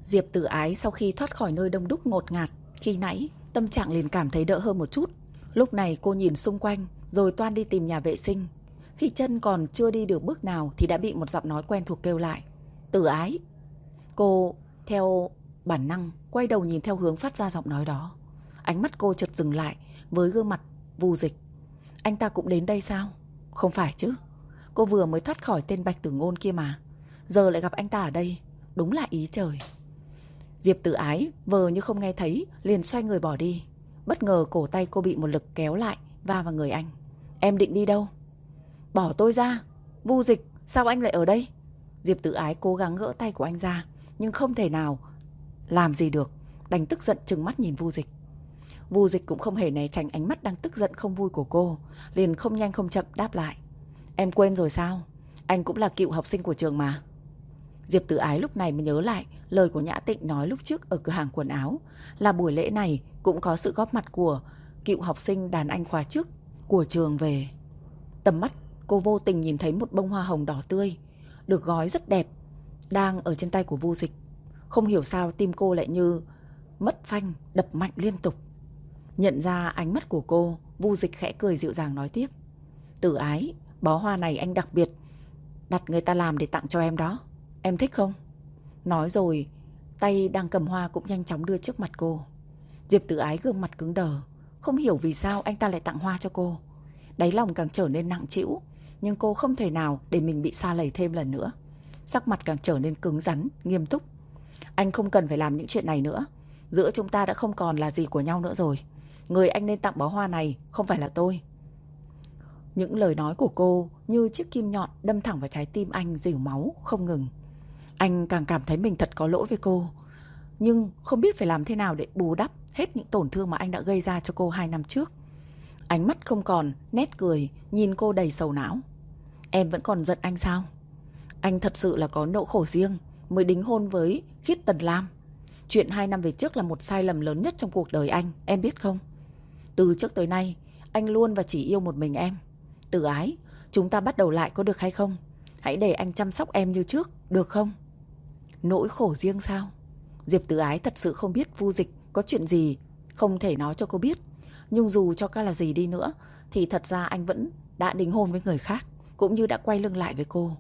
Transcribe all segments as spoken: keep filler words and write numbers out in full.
Diệp Tử Ái sau khi thoát khỏi nơi đông đúc ngột ngạt khi nãy, tâm trạng liền cảm thấy đỡ hơn một chút. Lúc này cô nhìn xung quanh rồi toan đi tìm nhà vệ sinh. Khi chân còn chưa đi được bước nào thì đã bị một giọng nói quen thuộc kêu lại: Tử Ái. Cô theo bản năng quay đầu nhìn theo hướng phát ra giọng nói đó. Ánh mắt cô chợt dừng lại với gương mặt Vu Dịch. Anh ta cũng đến đây sao? Không phải chứ, cô vừa mới thoát khỏi tên Bạch Tử Ngôn kia mà, giờ lại gặp anh ta ở đây, đúng là ý trời. Diệp Tử Ái vờ như không nghe thấy, liền xoay người bỏ đi. Bất ngờ cổ tay cô bị một lực kéo lại, va vào người anh. Em định đi đâu? Bỏ tôi ra. Vu Dịch, sao anh lại ở đây? Diệp Tử Ái cố gắng gỡ tay của anh ra, nhưng không thể nào làm gì được, đành tức giận trừng mắt nhìn Vu Dịch. Vu Dịch cũng không hề né tránh ánh mắt đang tức giận không vui của cô, liền không nhanh không chậm đáp lại: Em quên rồi sao? Anh cũng là cựu học sinh của trường mà. Diệp Tử Ái lúc này mới nhớ lại lời của Nhã Tịnh nói lúc trước ở cửa hàng quần áo, là buổi lễ này cũng có sự góp mặt của cựu học sinh đàn anh khóa trước của trường về. Tầm mắt cô vô tình nhìn thấy một bông hoa hồng đỏ tươi, được gói rất đẹp, đang ở trên tay của Vu Dịch. Không hiểu sao tim cô lại như mất phanh, đập mạnh liên tục. Nhận ra ánh mắt của cô, Vu Dịch khẽ cười dịu dàng nói tiếp: Tử Ái, bó hoa này anh đặc biệt đặt người ta làm để tặng cho em đó. Em thích không? Nói rồi, tay đang cầm hoa cũng nhanh chóng đưa trước mặt cô. Diệp Tử Ái gương mặt cứng đờ, không hiểu vì sao anh ta lại tặng hoa cho cô. Đáy lòng càng trở nên nặng trĩu, nhưng cô không thể nào để mình bị sa lầy thêm lần nữa. Sắc mặt càng trở nên cứng rắn, nghiêm túc. Anh không cần phải làm những chuyện này nữa. Giữa chúng ta đã không còn là gì của nhau nữa rồi. Người anh nên tặng bó hoa này không phải là tôi. Những lời nói của cô như chiếc kim nhọn đâm thẳng vào trái tim anh, dìu máu không ngừng. Anh càng cảm thấy mình thật có lỗi với cô, nhưng không biết phải làm thế nào để bù đắp hết những tổn thương mà anh đã gây ra cho cô hai năm trước. Ánh mắt không còn nét cười, nhìn cô đầy sầu não. Em vẫn còn giận anh sao? Anh thật sự là có nỗi khổ riêng mới đính hôn với Khiết Tần Lam. Chuyện hai năm về trước là một sai lầm lớn nhất trong cuộc đời anh, em biết không? Từ trước tới nay, anh luôn và chỉ yêu một mình em. Tử Ái, chúng ta bắt đầu lại có được hay không? Hãy để anh chăm sóc em như trước, được không? Nỗi khổ riêng sao? Diệp Tử Ái thật sự không biết Vu Dịch có chuyện gì không thể nói cho cô biết. Nhưng dù cho ca là gì đi nữa thì thật ra anh vẫn đã đính hôn với người khác, cũng như đã quay lưng lại với cô.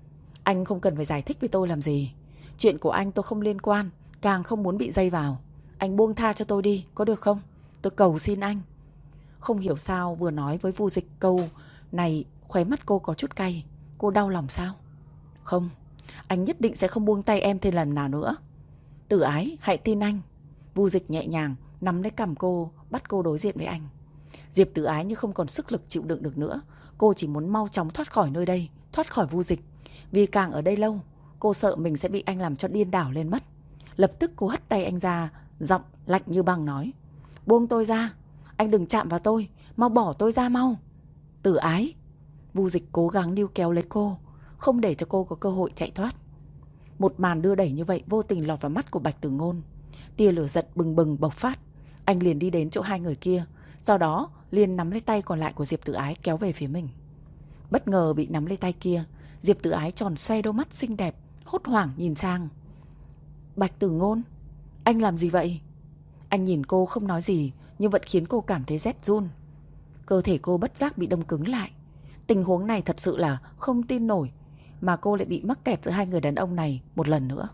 Anh không cần phải giải thích với tôi làm gì. Chuyện của anh tôi không liên quan, càng không muốn bị dây vào. Anh buông tha cho tôi đi, có được không? Tôi cầu xin anh. Không hiểu sao vừa nói với Vu Dịch câu này, khóe mắt cô có chút cay. Cô đau lòng sao? Không, anh nhất định sẽ không buông tay em thêm lần nào nữa. Tử Ái, hãy tin anh. Vu Dịch nhẹ nhàng nắm lấy cằm cô, bắt cô đối diện với anh. Diệp Tử Ái như không còn sức lực chịu đựng được nữa. Cô chỉ muốn mau chóng thoát khỏi nơi đây, thoát khỏi Vu Dịch. Vì càng ở đây lâu, cô sợ mình sẽ bị anh làm cho điên đảo lên mất. Lập tức cô hất tay anh ra, giọng lạnh như băng nói: Buông tôi ra, anh đừng chạm vào tôi, mau bỏ tôi ra mau. Tử Ái. Vu Dịch cố gắng níu kéo lấy cô, không để cho cô có cơ hội chạy thoát. Một màn đưa đẩy như vậy vô tình lọt vào mắt của Bạch Tử Ngôn. Tia lửa giận bừng bừng bộc phát. Anh liền đi đến chỗ hai người kia, sau đó liền nắm lấy tay còn lại của Diệp Tử Ái kéo về phía mình. Bất ngờ bị nắm lấy tay kia, Diệp Tử Ái tròn xoe đôi mắt xinh đẹp, hốt hoảng nhìn sang. Bạch Tử Ngôn, anh làm gì vậy? Anh nhìn cô không nói gì, nhưng vẫn khiến cô cảm thấy rét run. Cơ thể cô bất giác bị đông cứng lại. Tình huống này thật sự là không tin nổi, mà cô lại bị mắc kẹt giữa hai người đàn ông này một lần nữa.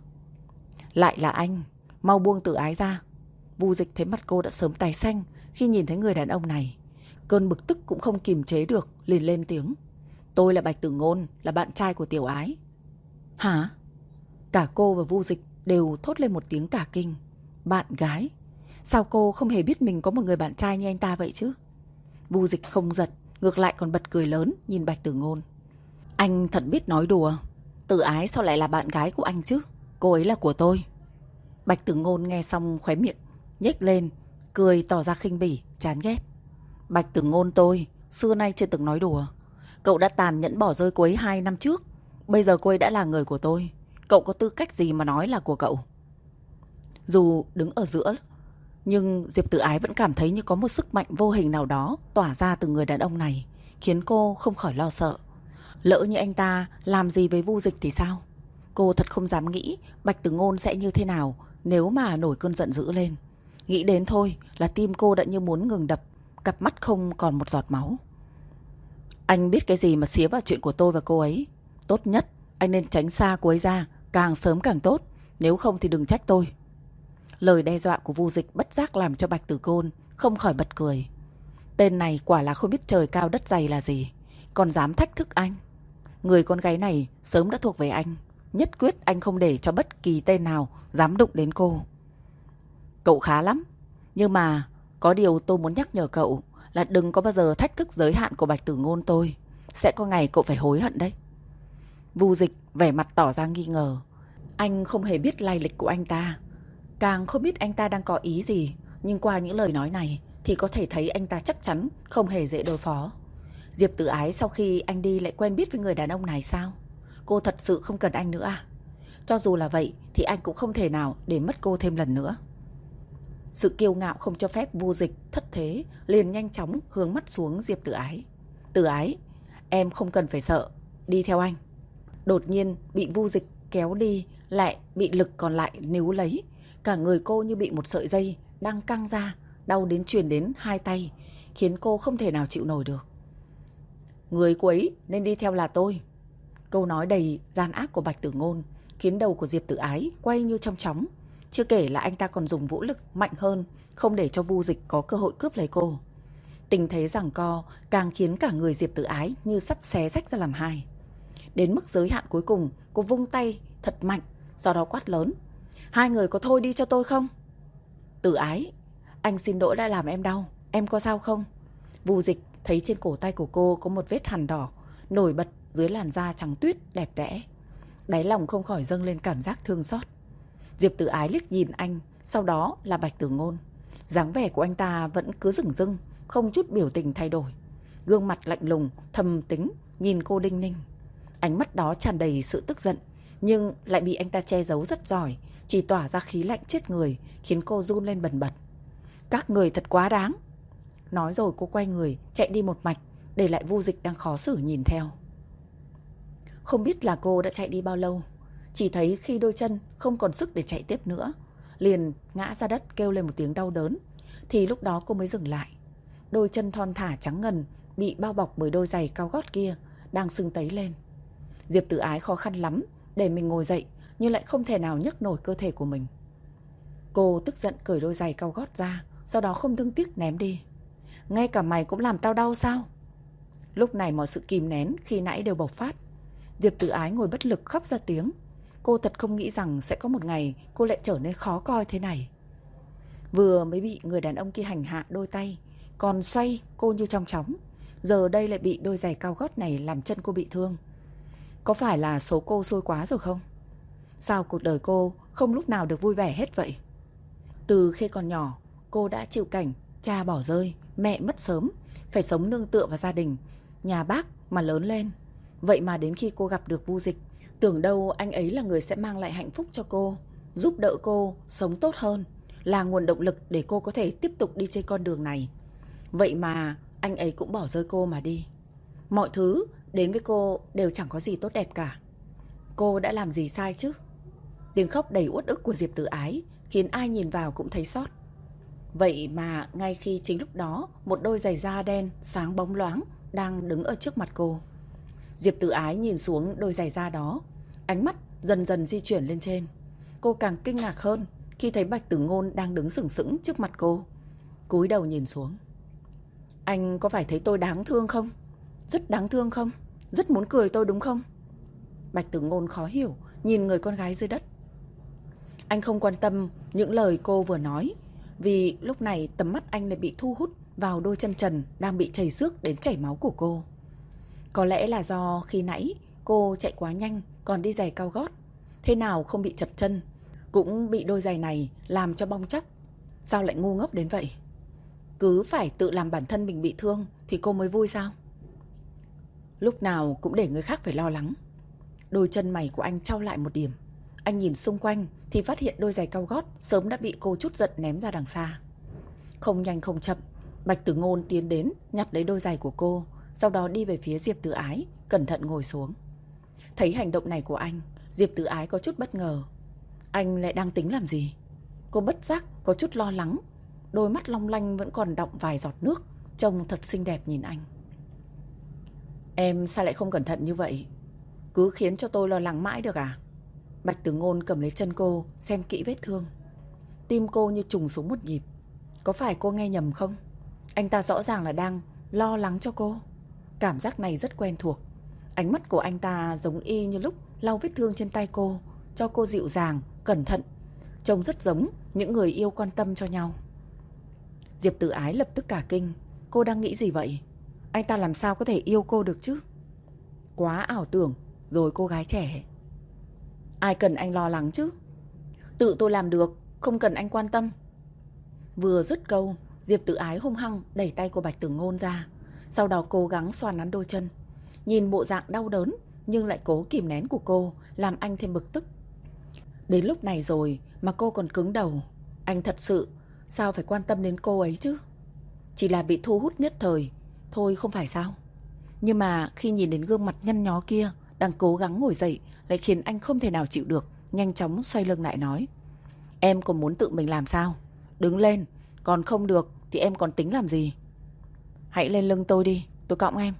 Lại là anh, mau buông Tử Ái ra. Vu Dịch thấy mặt cô đã sớm tái xanh khi nhìn thấy người đàn ông này. Cơn bực tức cũng không kiềm chế được, liền lên tiếng: Tôi là Bạch Tử Ngôn, là bạn trai của Tiểu Ái. Hả? Cả cô và Vu Dịch đều thốt lên một tiếng cả kinh. Bạn gái? Sao cô không hề biết mình có một người bạn trai như anh ta vậy chứ? Vu Dịch không giật, ngược lại còn bật cười lớn nhìn Bạch Tử Ngôn. Anh thật biết nói đùa. Tử Ái sao lại là bạn gái của anh chứ? Cô ấy là của tôi. Bạch Tử Ngôn nghe xong khóe miệng nhếch lên, cười tỏ ra khinh bỉ, chán ghét. Bạch Tử Ngôn tôi xưa nay chưa từng nói đùa. Cậu đã tàn nhẫn bỏ rơi cô ấy hai năm trước, bây giờ cô ấy đã là người của tôi. Cậu có tư cách gì mà nói là của cậu? Dù đứng ở giữa, nhưng Diệp Tử Ái vẫn cảm thấy như có một sức mạnh vô hình nào đó tỏa ra từ người đàn ông này, khiến cô không khỏi lo sợ. Lỡ như anh ta làm gì với Vu Dịch thì sao? Cô thật không dám nghĩ Bạch Tử Ngôn sẽ như thế nào nếu mà nổi cơn giận dữ lên. Nghĩ đến thôi là tim cô đã như muốn ngừng đập, cặp mắt không còn một giọt máu. Anh biết cái gì mà xía vào chuyện của tôi và cô ấy. Tốt nhất anh nên tránh xa cô ấy ra, càng sớm càng tốt, nếu không thì đừng trách tôi. Lời đe dọa của Vu Dịch bất giác làm cho Bạch Tử Côn không khỏi bật cười. Tên này quả là không biết trời cao đất dày là gì, còn dám thách thức anh. Người con gái này sớm đã thuộc về anh, nhất quyết anh không để cho bất kỳ tên nào dám đụng đến cô. Cậu khá lắm, nhưng mà có điều tôi muốn nhắc nhở cậu là đừng có bao giờ thách thức giới hạn của Bạch Tử Ngôn tôi. Sẽ có ngày cậu phải hối hận đấy. Vu Dịch vẻ mặt tỏ ra nghi ngờ. Anh không hề biết lai lịch của anh ta, càng không biết anh ta đang có ý gì. Nhưng qua những lời nói này thì có thể thấy anh ta chắc chắn không hề dễ đối phó. Diệp Tử Ái sau khi anh đi lại quen biết với người đàn ông này sao? Cô thật sự không cần anh nữa à? Cho dù là vậy thì anh cũng không thể nào để mất cô thêm lần nữa. Sự kiêu ngạo không cho phép Vu Dịch thất thế, liền nhanh chóng hướng mắt xuống Diệp Tử Ái. Tử Ái, em không cần phải sợ, đi theo anh. Đột nhiên bị Vu Dịch kéo đi, lại bị lực còn lại níu lấy. Cả người cô như bị một sợi dây đang căng ra, đau đến truyền đến hai tay, khiến cô không thể nào chịu nổi được. Người cô ấy nên đi theo là tôi. Câu nói đầy gian ác của Bạch Tử Ngôn khiến đầu của Diệp Tử Ái quay như trong chóng. Chưa kể là anh ta còn dùng vũ lực mạnh hơn, không để cho Vu Dịch có cơ hội cướp lấy cô. Tình thế giằng co càng khiến cả người Diệp Tử Ái như sắp xé rách ra làm hai. Đến mức giới hạn cuối cùng, cô vung tay thật mạnh, sau đó quát lớn. Hai người có thôi đi cho tôi không? Tử Ái, anh xin lỗi đã làm em đau, em có sao không? Vu Dịch thấy trên cổ tay của cô có một vết hằn đỏ nổi bật dưới làn da trắng tuyết đẹp đẽ. Đáy lòng không khỏi dâng lên cảm giác thương xót. Diệp Tử Ái liếc nhìn anh, sau đó là Bạch Tử Ngôn. Dáng vẻ của anh ta vẫn cứ dửng dưng, không chút biểu tình thay đổi. Gương mặt lạnh lùng, thầm tính, nhìn cô đinh ninh. Ánh mắt đó tràn đầy sự tức giận, nhưng lại bị anh ta che giấu rất giỏi, chỉ tỏa ra khí lạnh chết người, khiến cô run lên bần bật. Các người thật quá đáng. Nói rồi cô quay người, chạy đi một mạch, để lại Vu Dịch đang khó xử nhìn theo. Không biết là cô đã chạy đi bao lâu, chỉ thấy khi đôi chân không còn sức để chạy tiếp nữa, liền ngã ra đất kêu lên một tiếng đau đớn, thì lúc đó cô mới dừng lại. Đôi chân thon thả trắng ngần bị bao bọc bởi đôi giày cao gót kia đang sưng tấy lên. Diệp Tử Ái khó khăn lắm để mình ngồi dậy, nhưng lại không thể nào nhấc nổi cơ thể của mình. Cô tức giận cởi đôi giày cao gót ra, sau đó không thương tiếc ném đi. Ngay cả mày cũng làm tao đau sao? Lúc này mọi sự kìm nén khi nãy đều bộc phát. Diệp Tử Ái ngồi bất lực khóc ra tiếng. Cô thật không nghĩ rằng sẽ có một ngày cô lại trở nên khó coi thế này. Vừa mới bị người đàn ông kia hành hạ đôi tay, còn xoay cô như trong chóng, giờ đây lại bị đôi giày cao gót này làm chân cô bị thương. Có phải là số cô xui quá rồi không? Sao cuộc đời cô không lúc nào được vui vẻ hết vậy? Từ khi còn nhỏ, cô đã chịu cảnh cha bỏ rơi, mẹ mất sớm, phải sống nương tựa vào gia đình, nhà bác mà lớn lên. Vậy mà đến khi cô gặp được Vu Dịch, tưởng đâu anh ấy là người sẽ mang lại hạnh phúc cho cô, giúp đỡ cô sống tốt hơn, là nguồn động lực để cô có thể tiếp tục đi trên con đường này. Vậy mà anh ấy cũng bỏ rơi cô mà đi. Mọi thứ đến với cô đều chẳng có gì tốt đẹp cả. Cô đã làm gì sai chứ? Tiếng khóc đầy uất ức của Diệp Tử Ái khiến ai nhìn vào cũng thấy xót. Vậy mà ngay khi chính lúc đó, một đôi giày da đen sáng bóng loáng đang đứng ở trước mặt cô. Diệp Tử Ái nhìn xuống đôi giày da đó, ánh mắt dần dần di chuyển lên trên. Cô càng kinh ngạc hơn khi thấy Bạch Tử Ngôn đang đứng sừng sững trước mặt cô. Cúi đầu nhìn xuống. Anh có phải thấy tôi đáng thương không? Rất đáng thương không? Rất muốn cười tôi đúng không? Bạch Tử Ngôn khó hiểu nhìn người con gái dưới đất. Anh không quan tâm những lời cô vừa nói, vì lúc này tầm mắt anh lại bị thu hút vào đôi chân trần đang bị chảy xước đến chảy máu của cô. Có lẽ là do khi nãy cô chạy quá nhanh còn đi giày cao gót, thế nào không bị chật chân, cũng bị đôi giày này làm cho bong tróc. Sao lại ngu ngốc đến vậy? Cứ phải tự làm bản thân mình bị thương thì cô mới vui sao? Lúc nào cũng để người khác phải lo lắng. Đôi chân mày của anh chau lại một điểm. Anh nhìn xung quanh thì phát hiện đôi giày cao gót sớm đã bị cô trút giận ném ra đằng xa. Không nhanh không chậm, Bạch Tử Ngôn tiến đến nhặt lấy đôi giày của cô, sau đó đi về phía Diệp Tử Ái, cẩn thận ngồi xuống. Thấy hành động này của anh, Diệp Tử Ái có chút bất ngờ. Anh lại đang tính làm gì? Cô bất giác có chút lo lắng. Đôi mắt long lanh vẫn còn đọng vài giọt nước, trông thật xinh đẹp nhìn anh. Em sao lại không cẩn thận như vậy? Cứ khiến cho tôi lo lắng mãi được à? Bạch Tử Ngôn cầm lấy chân cô, xem kỹ vết thương. Tim cô như trùng xuống một nhịp. Có phải cô nghe nhầm không? Anh ta rõ ràng là đang lo lắng cho cô. Cảm giác này rất quen thuộc. Ánh mắt của anh ta giống y như lúc lau vết thương trên tay cô, cho cô dịu dàng, cẩn thận. Trông rất giống những người yêu quan tâm cho nhau. Diệp Tử Ái lập tức cả kinh. Cô đang nghĩ gì vậy? Anh ta làm sao có thể yêu cô được chứ? Quá ảo tưởng rồi cô gái trẻ. Ai cần anh lo lắng chứ? Tự tôi làm được, không cần anh quan tâm. Vừa dứt câu, Diệp Tử Ái hung hăng đẩy tay của Bạch Tử Ngôn ra. Sau đó cố gắng xoa nắn đôi chân. Nhìn bộ dạng đau đớn nhưng lại cố kìm nén của cô, làm anh thêm bực tức. Đến lúc này rồi mà cô còn cứng đầu. Anh thật sự sao phải quan tâm đến cô ấy chứ? Chỉ là bị thu hút nhất thời thôi không phải sao? Nhưng mà khi nhìn đến gương mặt nhăn nhó kia đang cố gắng ngồi dậy, lại khiến anh không thể nào chịu được. Nhanh chóng xoay lưng lại nói: Em còn muốn tự mình làm sao? Đứng lên, còn không được thì em còn tính làm gì? Hãy lên lưng tôi đi, tôi cõng em.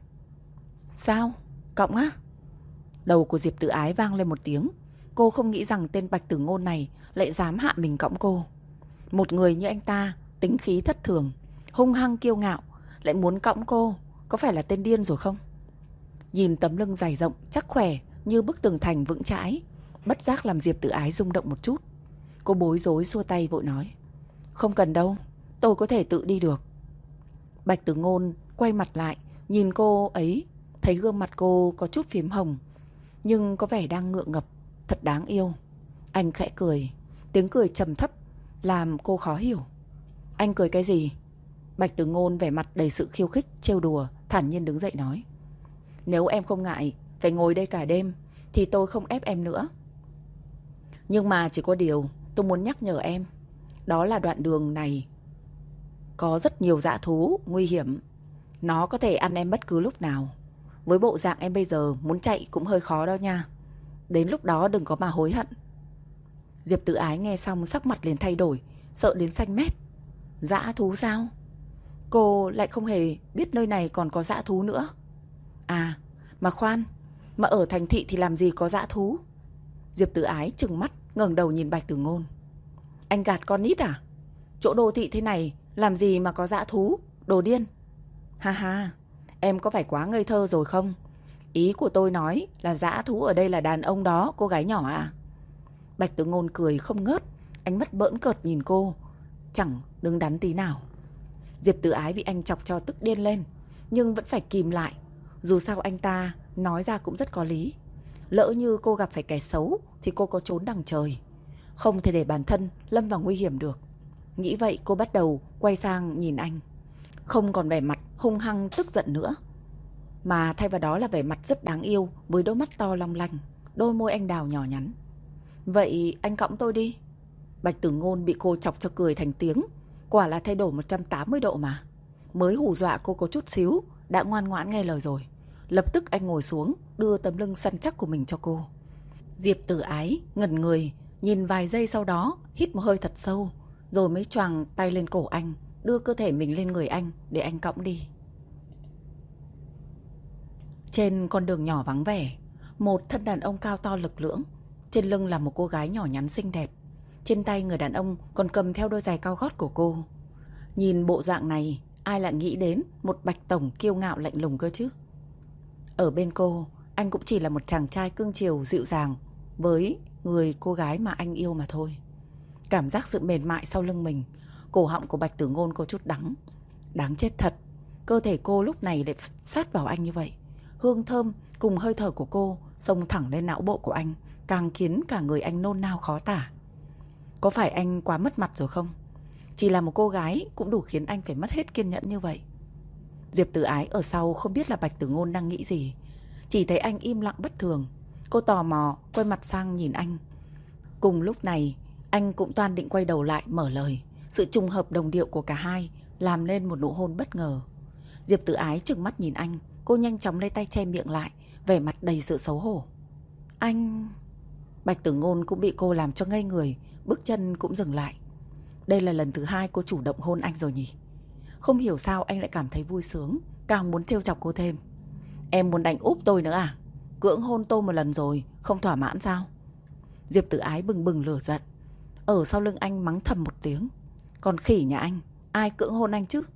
Sao? Cõng á? Đầu của Diệp Tử Ái vang lên một tiếng. Cô không nghĩ rằng tên Bạch Tử Ngôn này lại dám hạ mình cõng cô. Một người như anh ta, tính khí thất thường, hung hăng kiêu ngạo, lại muốn cõng cô, có phải là tên điên rồi không? Nhìn tấm lưng dày rộng, chắc khỏe như bức tường thành vững chãi, bất giác làm Diệp Tử Ái rung động một chút. Cô bối rối xua tay vội nói: Không cần đâu, tôi có thể tự đi được. Bạch Tử Ngôn quay mặt lại, nhìn cô ấy, thấy gương mặt cô có chút phím hồng, nhưng có vẻ đang ngượng ngập, thật đáng yêu. Anh khẽ cười, tiếng cười trầm thấp làm cô khó hiểu. Anh cười cái gì? Bạch Tử Ngôn vẻ mặt đầy sự khiêu khích, trêu đùa, thản nhiên đứng dậy nói: Nếu em không ngại phải ngồi đây cả đêm thì tôi không ép em nữa. Nhưng mà chỉ có điều tôi muốn nhắc nhở em, đó là đoạn đường này có rất nhiều dã thú nguy hiểm. Nó có thể ăn em bất cứ lúc nào. Với bộ dạng em bây giờ, muốn chạy cũng hơi khó đó nha. Đến lúc đó đừng có mà hối hận. Diệp Tử Ái nghe xong sắc mặt liền thay đổi, sợ đến xanh mét. Dã thú sao? Cô lại không hề biết nơi này còn có dã thú nữa. À, mà khoan, mà ở thành thị thì làm gì có dã thú? Diệp Tử Ái trừng mắt, ngẩng đầu nhìn Bạch Tử Ngôn. Anh gạt con nít à? Chỗ đô thị thế này làm gì mà có dã thú? Đồ điên. Ha ha, em có phải quá ngây thơ rồi không? Ý của tôi nói là dã thú ở đây là đàn ông đó, cô gái nhỏ à? Bạch Tử Ngôn cười không ngớt, ánh mắt bỡn cợt nhìn cô, chẳng đứng đắn tí nào. Diệp Tử Ái bị anh chọc cho tức điên lên, nhưng vẫn phải kìm lại. Dù sao anh ta nói ra cũng rất có lý. Lỡ như cô gặp phải kẻ xấu thì cô có trốn đằng trời, không thể để bản thân lâm vào nguy hiểm được. Nghĩ vậy cô bắt đầu quay sang nhìn anh, không còn vẻ mặt hung hăng tức giận nữa, mà thay vào đó là vẻ mặt rất đáng yêu, với đôi mắt to long lanh, đôi môi anh đào nhỏ nhắn. Vậy anh cõng tôi đi. Bạch Tử Ngôn bị cô chọc cho cười thành tiếng. Quả là thay đổi một trăm tám mươi độ mà. Mới hù dọa cô có chút xíu đã ngoan ngoãn nghe lời rồi. Lập tức anh ngồi xuống, đưa tấm lưng săn chắc của mình cho cô. Diệp Tử Ái ngẩn người, nhìn vài giây, sau đó hít một hơi thật sâu, rồi mới choàng tay lên cổ anh, đưa cơ thể mình lên người anh để anh cõng đi. Trên con đường nhỏ vắng vẻ, một thân đàn ông cao to lực lưỡng, trên lưng là một cô gái nhỏ nhắn xinh đẹp. Trên tay người đàn ông còn cầm theo đôi giày cao gót của cô. Nhìn bộ dạng này, ai lại nghĩ đến một Bạch tổng kiêu ngạo lạnh lùng cơ chứ? Ở bên cô, anh cũng chỉ là một chàng trai cưng chiều dịu dàng với người cô gái mà anh yêu mà thôi. Cảm giác sự mềm mại sau lưng mình, cổ họng của Bạch Tử Ngôn có chút đắng. Đáng chết thật, cơ thể cô lúc này lại sát vào anh như vậy. Hương thơm cùng hơi thở của cô xông thẳng lên não bộ của anh, càng khiến cả người anh nôn nao khó tả. Có phải anh quá mất mặt rồi không? Chỉ là một cô gái cũng đủ khiến anh phải mất hết kiên nhẫn như vậy. Diệp Tử Ái ở sau không biết là Bạch Tử Ngôn đang nghĩ gì, chỉ thấy anh im lặng bất thường. Cô tò mò quay mặt sang nhìn anh. Cùng lúc này anh cũng toan định quay đầu lại mở lời. Sự trùng hợp đồng điệu của cả hai làm nên một nụ hôn bất ngờ. Diệp Tử Ái trừng mắt nhìn anh. Cô nhanh chóng lấy tay che miệng lại, vẻ mặt đầy sự xấu hổ. Anh... Bạch Tử Ngôn cũng bị cô làm cho ngây người, bước chân cũng dừng lại. Đây là lần thứ hai cô chủ động hôn anh rồi nhỉ? Không hiểu sao anh lại cảm thấy vui sướng, càng muốn trêu chọc cô thêm. Em muốn đánh úp tôi nữa à? Cưỡng hôn tôi một lần rồi, không thỏa mãn sao? Diệp Tử Ái bừng bừng lửa giận. Ở sau lưng anh mắng thầm một tiếng. Còn khỉ nhà anh, ai cưỡng hôn anh chứ?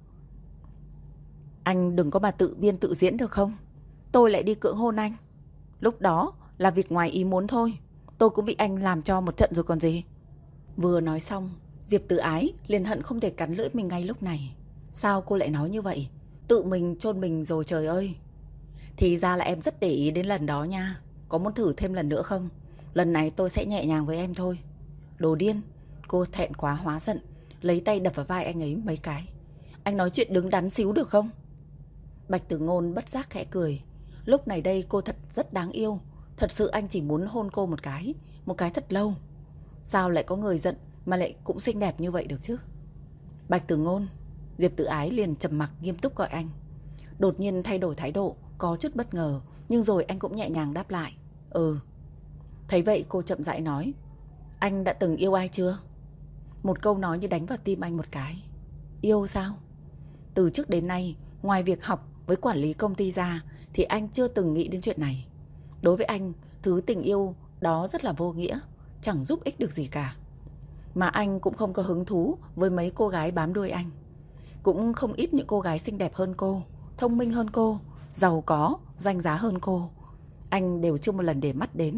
Anh đừng có mà tự biên tự diễn được không? Tôi lại đi cưỡng hôn anh. Lúc đó là việc ngoài ý muốn thôi. Tôi cũng bị anh làm cho một trận rồi còn gì. Vừa nói xong, Diệp Tử Ái liền hận không thể cắn lưỡi mình ngay lúc này. Sao cô lại nói như vậy? Tự mình chôn mình rồi trời ơi. Thì ra là em rất để ý đến lần đó nha. Có muốn thử thêm lần nữa không? Lần này tôi sẽ nhẹ nhàng với em thôi. Đồ điên. Cô thẹn quá hóa giận, lấy tay đập vào vai anh ấy mấy cái. Anh nói chuyện đứng đắn xíu được không? Bạch Tử Ngôn bất giác khẽ cười. Lúc này đây cô thật rất đáng yêu. Thật sự anh chỉ muốn hôn cô một cái, một cái thật lâu. Sao lại có người giận mà lại cũng xinh đẹp như vậy được chứ? Bạch Tử Ngôn. Diệp Tử Ái liền trầm mặc nghiêm túc gọi anh. Đột nhiên thay đổi thái độ, có chút bất ngờ, nhưng rồi anh cũng nhẹ nhàng đáp lại. Ừ. Thấy vậy cô chậm rãi nói. Anh đã từng yêu ai chưa? Một câu nói như đánh vào tim anh một cái. Yêu sao? Từ trước đến nay, ngoài việc học với quản lý công ty ra, thì anh chưa từng nghĩ đến chuyện này. Đối với anh, thứ tình yêu đó rất là vô nghĩa, chẳng giúp ích được gì cả. Mà anh cũng không có hứng thú với mấy cô gái bám đuôi anh. Cũng không ít những cô gái xinh đẹp hơn cô, thông minh hơn cô, giàu có, danh giá hơn cô. Anh đều chưa một lần để mắt đến.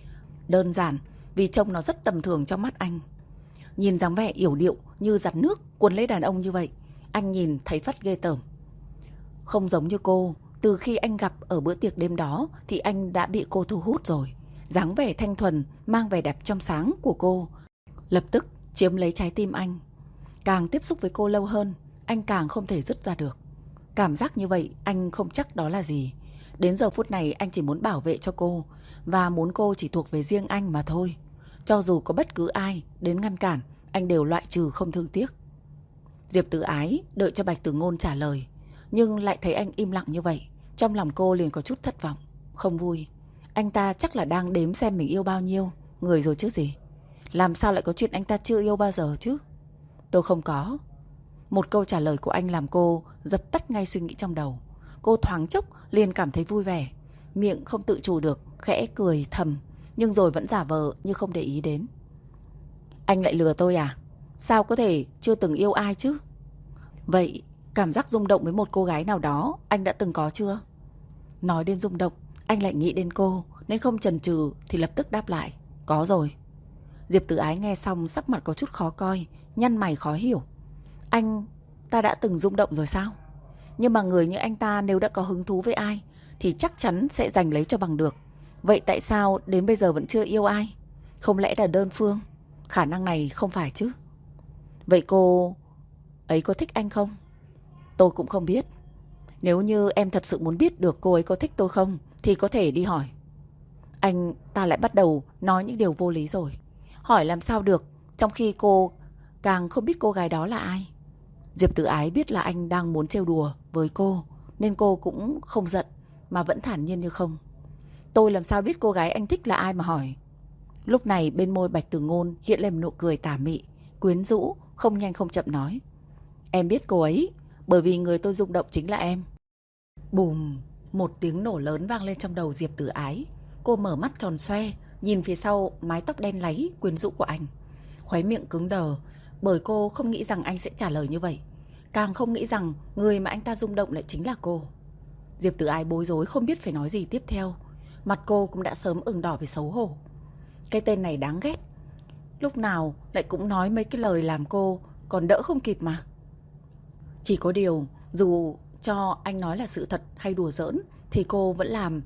Đơn giản vì trông nó rất tầm thường trong mắt anh. Nhìn dáng vẻ yểu điệu như giặt nước cuốn lấy đàn ông như vậy, anh nhìn thấy phát ghê tởm. Không giống như cô, từ khi anh gặp ở bữa tiệc đêm đó thì anh đã bị cô thu hút rồi. Dáng vẻ thanh thuần, mang vẻ đẹp trong sáng của cô lập tức chiếm lấy trái tim anh. Càng tiếp xúc với cô lâu hơn, anh càng không thể dứt ra được. Cảm giác như vậy anh không chắc đó là gì. Đến giờ phút này anh chỉ muốn bảo vệ cho cô, và muốn cô chỉ thuộc về riêng anh mà thôi. Cho dù có bất cứ ai đến ngăn cản, anh đều loại trừ không thương tiếc. Diệp Tử Ái đợi cho Bạch Tử Ngôn trả lời, nhưng lại thấy anh im lặng như vậy. Trong lòng cô liền có chút thất vọng, không vui. Anh ta chắc là đang đếm xem mình yêu bao nhiêu người rồi chứ gì. Làm sao lại có chuyện anh ta chưa yêu bao giờ chứ? Tôi không có. Một câu trả lời của anh làm cô dập tắt ngay suy nghĩ trong đầu. Cô thoáng chốc liền cảm thấy vui vẻ, miệng không tự chủ được khẽ cười thầm, nhưng rồi vẫn giả vờ như không để ý đến. Anh lại lừa tôi à? Sao có thể chưa từng yêu ai chứ? Vậy cảm giác rung động với một cô gái nào đó anh đã từng có chưa? Nói đến rung động, anh lại nghĩ đến cô, nên không chần chừ thì lập tức đáp lại. Có rồi. Diệp Tử Ái nghe xong sắc mặt có chút khó coi, nhăn mày khó hiểu. Anh ta đã từng rung động rồi sao? Nhưng mà người như anh ta nếu đã có hứng thú với ai thì chắc chắn sẽ giành lấy cho bằng được. Vậy tại sao đến bây giờ vẫn chưa yêu ai? Không lẽ là đơn phương? Khả năng này không phải chứ? Vậy cô ấy có thích anh không? Tôi cũng không biết. Nếu như em thật sự muốn biết được cô ấy có thích tôi không thì có thể đi hỏi. Anh ta lại bắt đầu nói những điều vô lý rồi. Hỏi làm sao được, trong khi cô càng không biết cô gái đó là ai. Diệp Tử Ái biết là anh đang muốn trêu đùa với cô, nên cô cũng không giận mà vẫn thản nhiên như không. Tôi làm sao biết cô gái anh thích là ai mà hỏi. Lúc này bên môi Bạch Tử Ngôn hiện lên một nụ cười tà mị, quyến rũ, không nhanh không chậm nói. Em biết cô ấy, bởi vì người tôi rung động chính là em. Bùm, một tiếng nổ lớn vang lên trong đầu Diệp Tử Ái. Cô mở mắt tròn xoe, nhìn phía sau mái tóc đen láy quyến rũ của anh. Khóe miệng cứng đờ, bởi cô không nghĩ rằng anh sẽ trả lời như vậy. Càng không nghĩ rằng người mà anh ta rung động lại chính là cô. Diệp Tử Ái bối rối không biết phải nói gì tiếp theo. Mặt cô cũng đã sớm ửng đỏ vì xấu hổ. Cái tên này đáng ghét, lúc nào lại cũng nói mấy cái lời làm cô còn đỡ không kịp mà. Chỉ có điều, dù cho anh nói là sự thật hay đùa giỡn thì cô vẫn làm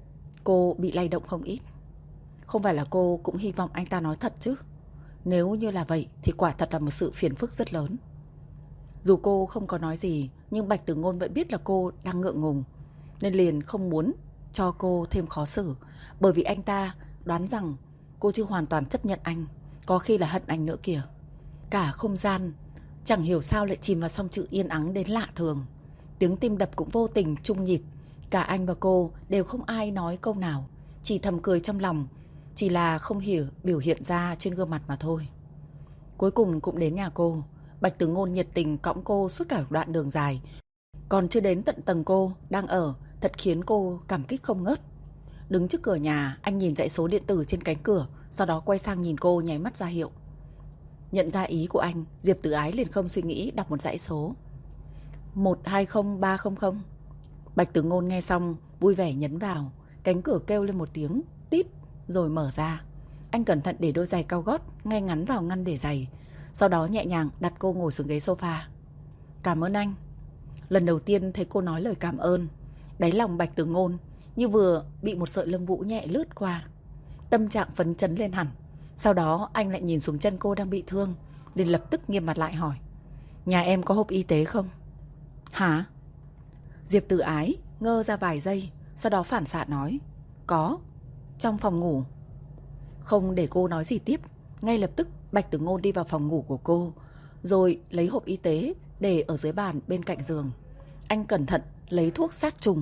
cô bị lay động không ít. Không phải là cô cũng hy vọng anh ta nói thật chứ? Nếu như là vậy thì quả thật là một sự phiền phức rất lớn. Dù cô không có nói gì, nhưng Bạch Tử Ngôn vẫn biết là cô đang ngượng ngùng, nên liền không muốn cho cô thêm khó xử. Bởi vì anh ta đoán rằng cô chưa hoàn toàn chấp nhận anh, có khi là hận anh nữa kìa. Cả không gian chẳng hiểu sao lại chìm vào song chữ yên ắng đến lạ thường. Tiếng tim đập cũng vô tình chung nhịp. Cả anh và cô đều không ai nói câu nào, chỉ thầm cười trong lòng, chỉ là không hiểu biểu hiện ra trên gương mặt mà thôi. Cuối cùng cũng đến nhà cô. Bạch Tử Ngôn nhiệt tình cõng cô suốt cả đoạn đường dài. Còn chưa đến tận tầng cô đang ở, thật khiến cô cảm kích không ngớt. Đứng trước cửa nhà, anh nhìn dãy số điện tử trên cánh cửa, sau đó quay sang nhìn cô nháy mắt ra hiệu. Nhận ra ý của anh, Diệp Tử Ái liền không suy nghĩ đọc một dãy số. một hai không ba không không. Bạch Tử Ngôn nghe xong vui vẻ nhấn vào. Cánh cửa kêu lên một tiếng tít rồi mở ra. Anh cẩn thận để đôi giày cao gót ngay ngắn vào ngăn để giày, sau đó nhẹ nhàng đặt cô ngồi xuống ghế sofa. Cảm ơn anh. Lần đầu tiên thấy cô nói lời cảm ơn, đáy lòng Bạch Tử Ngôn như vừa bị một sợi lông vũ nhẹ lướt qua. Tâm trạng phấn chấn lên hẳn. Sau đó anh lại nhìn xuống chân cô đang bị thương, liền lập tức nghiêm mặt lại hỏi: Nhà em có hộp y tế không? Hả? Diệp Tử Ái ngơ ra vài giây, sau đó phản xạ nói: Có, trong phòng ngủ. Không để cô nói gì tiếp, ngay lập tức Bạch Tử Ngôn đi vào phòng ngủ của cô, rồi lấy hộp y tế để ở dưới bàn bên cạnh giường. Anh cẩn thận lấy thuốc sát trùng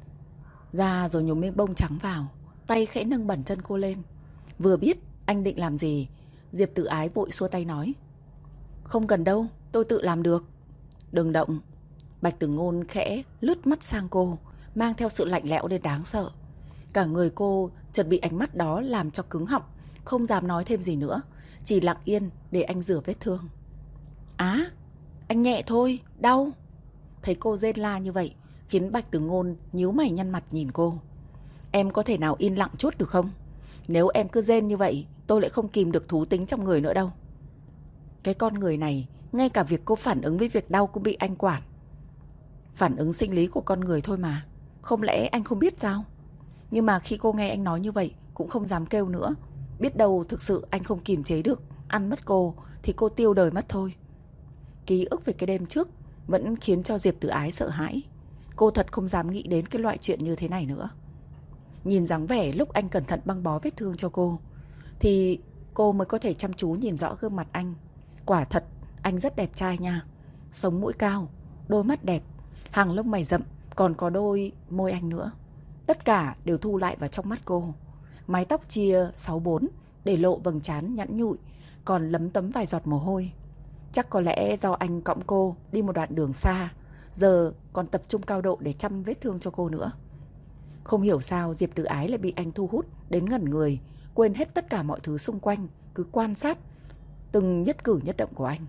ra rồi nhúng miếng bông trắng vào, tay khẽ nâng bẩn chân cô lên. Vừa biết anh định làm gì, Diệp Tử Ái vội xua tay nói: Không cần đâu, tôi tự làm được. Đừng động. Bạch Tử Ngôn khẽ lướt mắt sang cô, mang theo sự lạnh lẽo đến đáng sợ. Cả người cô chợt bị ánh mắt đó làm cho cứng họng, không dám nói thêm gì nữa, chỉ lặng yên để anh rửa vết thương. Á, anh nhẹ thôi, đau. Thấy cô rên la như vậy, khiến Bạch Tử Ngôn nhíu mày nhăn mặt nhìn cô. Em có thể nào yên lặng chút được không? Nếu em cứ rên như vậy, tôi lại không kìm được thú tính trong người nữa đâu. Cái con người này, ngay cả việc cô phản ứng với việc đau cũng bị anh quản. Phản ứng sinh lý của con người thôi mà, không lẽ anh không biết sao? Nhưng mà khi cô nghe anh nói như vậy, cũng không dám kêu nữa. Biết đâu thực sự anh không kìm chế được, ăn mất cô thì cô tiêu đời mất thôi. Ký ức về cái đêm trước vẫn khiến cho Diệp Tử Ái sợ hãi. Cô thật không dám nghĩ đến cái loại chuyện như thế này nữa. Nhìn dáng vẻ lúc anh cẩn thận băng bó vết thương cho cô, thì cô mới có thể chăm chú nhìn rõ gương mặt anh. Quả thật, anh rất đẹp trai nha. Sống mũi cao, đôi mắt đẹp, hàng lông mày rậm, còn có đôi môi anh nữa. Tất cả đều thu lại vào trong mắt cô. Mái tóc chia sáu bốn, để lộ vầng trán nhẵn nhụi, còn lấm tấm vài giọt mồ hôi. Chắc có lẽ do anh cõng cô đi một đoạn đường xa, giờ còn tập trung cao độ để chăm vết thương cho cô nữa. Không hiểu sao Diệp Tử Ái lại bị anh thu hút đến ngẩn người, quên hết tất cả mọi thứ xung quanh, cứ quan sát từng nhất cử nhất động của anh.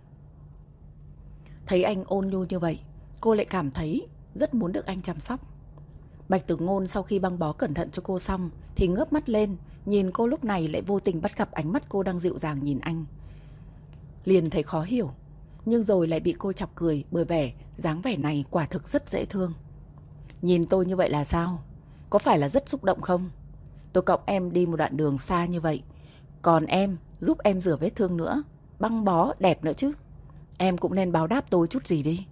Thấy anh ôn nhu như vậy, cô lại cảm thấy rất muốn được anh chăm sóc. Bạch Tử Ngôn sau khi băng bó cẩn thận cho cô xong thì ngước mắt lên, nhìn cô lúc này lại vô tình bắt gặp ánh mắt cô đang dịu dàng nhìn anh. Liền thấy khó hiểu, nhưng rồi lại bị cô chọc cười bởi vẻ dáng vẻ này quả thực rất dễ thương. Nhìn tôi như vậy là sao? Có phải là rất xúc động không? Tôi cõng em đi một đoạn đường xa như vậy, còn em giúp em rửa vết thương nữa, băng bó đẹp nữa chứ. Em cũng nên báo đáp tôi chút gì đi.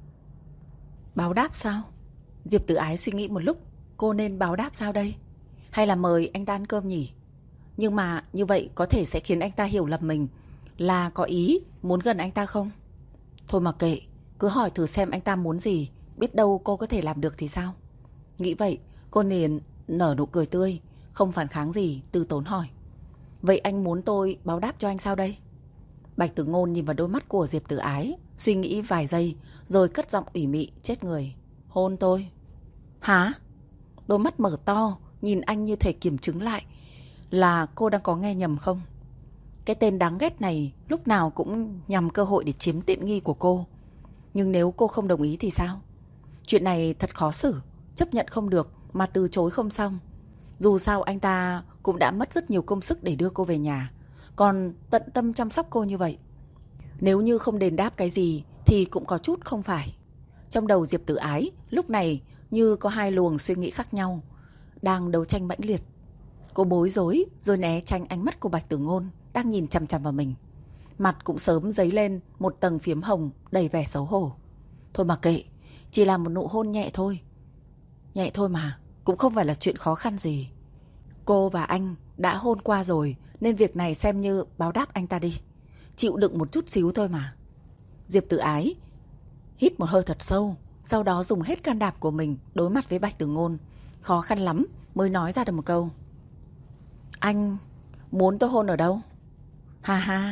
Báo đáp sao? Diệp Tử Ái suy nghĩ một lúc, cô nên báo đáp sao đây? Hay là mời anh ta ăn cơm nhỉ? Nhưng mà như vậy có thể sẽ khiến anh ta hiểu lầm mình là có ý muốn gần anh ta không? Thôi mà kệ, cứ hỏi thử xem anh ta muốn gì, biết đâu cô có thể làm được thì sao? Nghĩ vậy, cô liền nở nụ cười tươi, không phản kháng gì, từ tốn hỏi: Vậy anh muốn tôi báo đáp cho anh sao đây? Bạch Tử Ngôn nhìn vào đôi mắt của Diệp Tử Ái, suy nghĩ vài giây, rồi cất giọng ủy mị chết người: Hôn tôi. Hả? Đôi mắt mở to, nhìn anh như thể kiểm chứng lại là cô đang có nghe nhầm không. Cái tên đáng ghét này lúc nào cũng nhằm cơ hội để chiếm tiện nghi của cô. Nhưng nếu cô không đồng ý thì sao? Chuyện này thật khó xử, chấp nhận không được mà từ chối không xong. Dù sao anh ta cũng đã mất rất nhiều công sức để đưa cô về nhà, còn tận tâm chăm sóc cô như vậy. Nếu như không đền đáp cái gì thì cũng có chút không phải. Trong đầu Diệp Tử Ái lúc này như có hai luồng suy nghĩ khác nhau đang đấu tranh mãnh liệt. Cô bối rối rồi né tránh ánh mắt của Bạch Tử Ngôn đang nhìn chằm chằm vào mình. Mặt cũng sớm dấy lên một tầng phiếm hồng đầy vẻ xấu hổ. Thôi mà kệ, chỉ là một nụ hôn nhẹ thôi. Nhẹ thôi mà, cũng không phải là chuyện khó khăn gì. Cô và anh đã hôn qua rồi, nên việc này xem như báo đáp anh ta đi. Chịu đựng một chút xíu thôi mà. Diệp Tử Ái hít một hơi thật sâu, sau đó dùng hết can đảm của mình đối mặt với Bạch Tử Ngôn. Khó khăn lắm mới nói ra được một câu: Anh muốn tôi hôn ở đâu? Ha ha,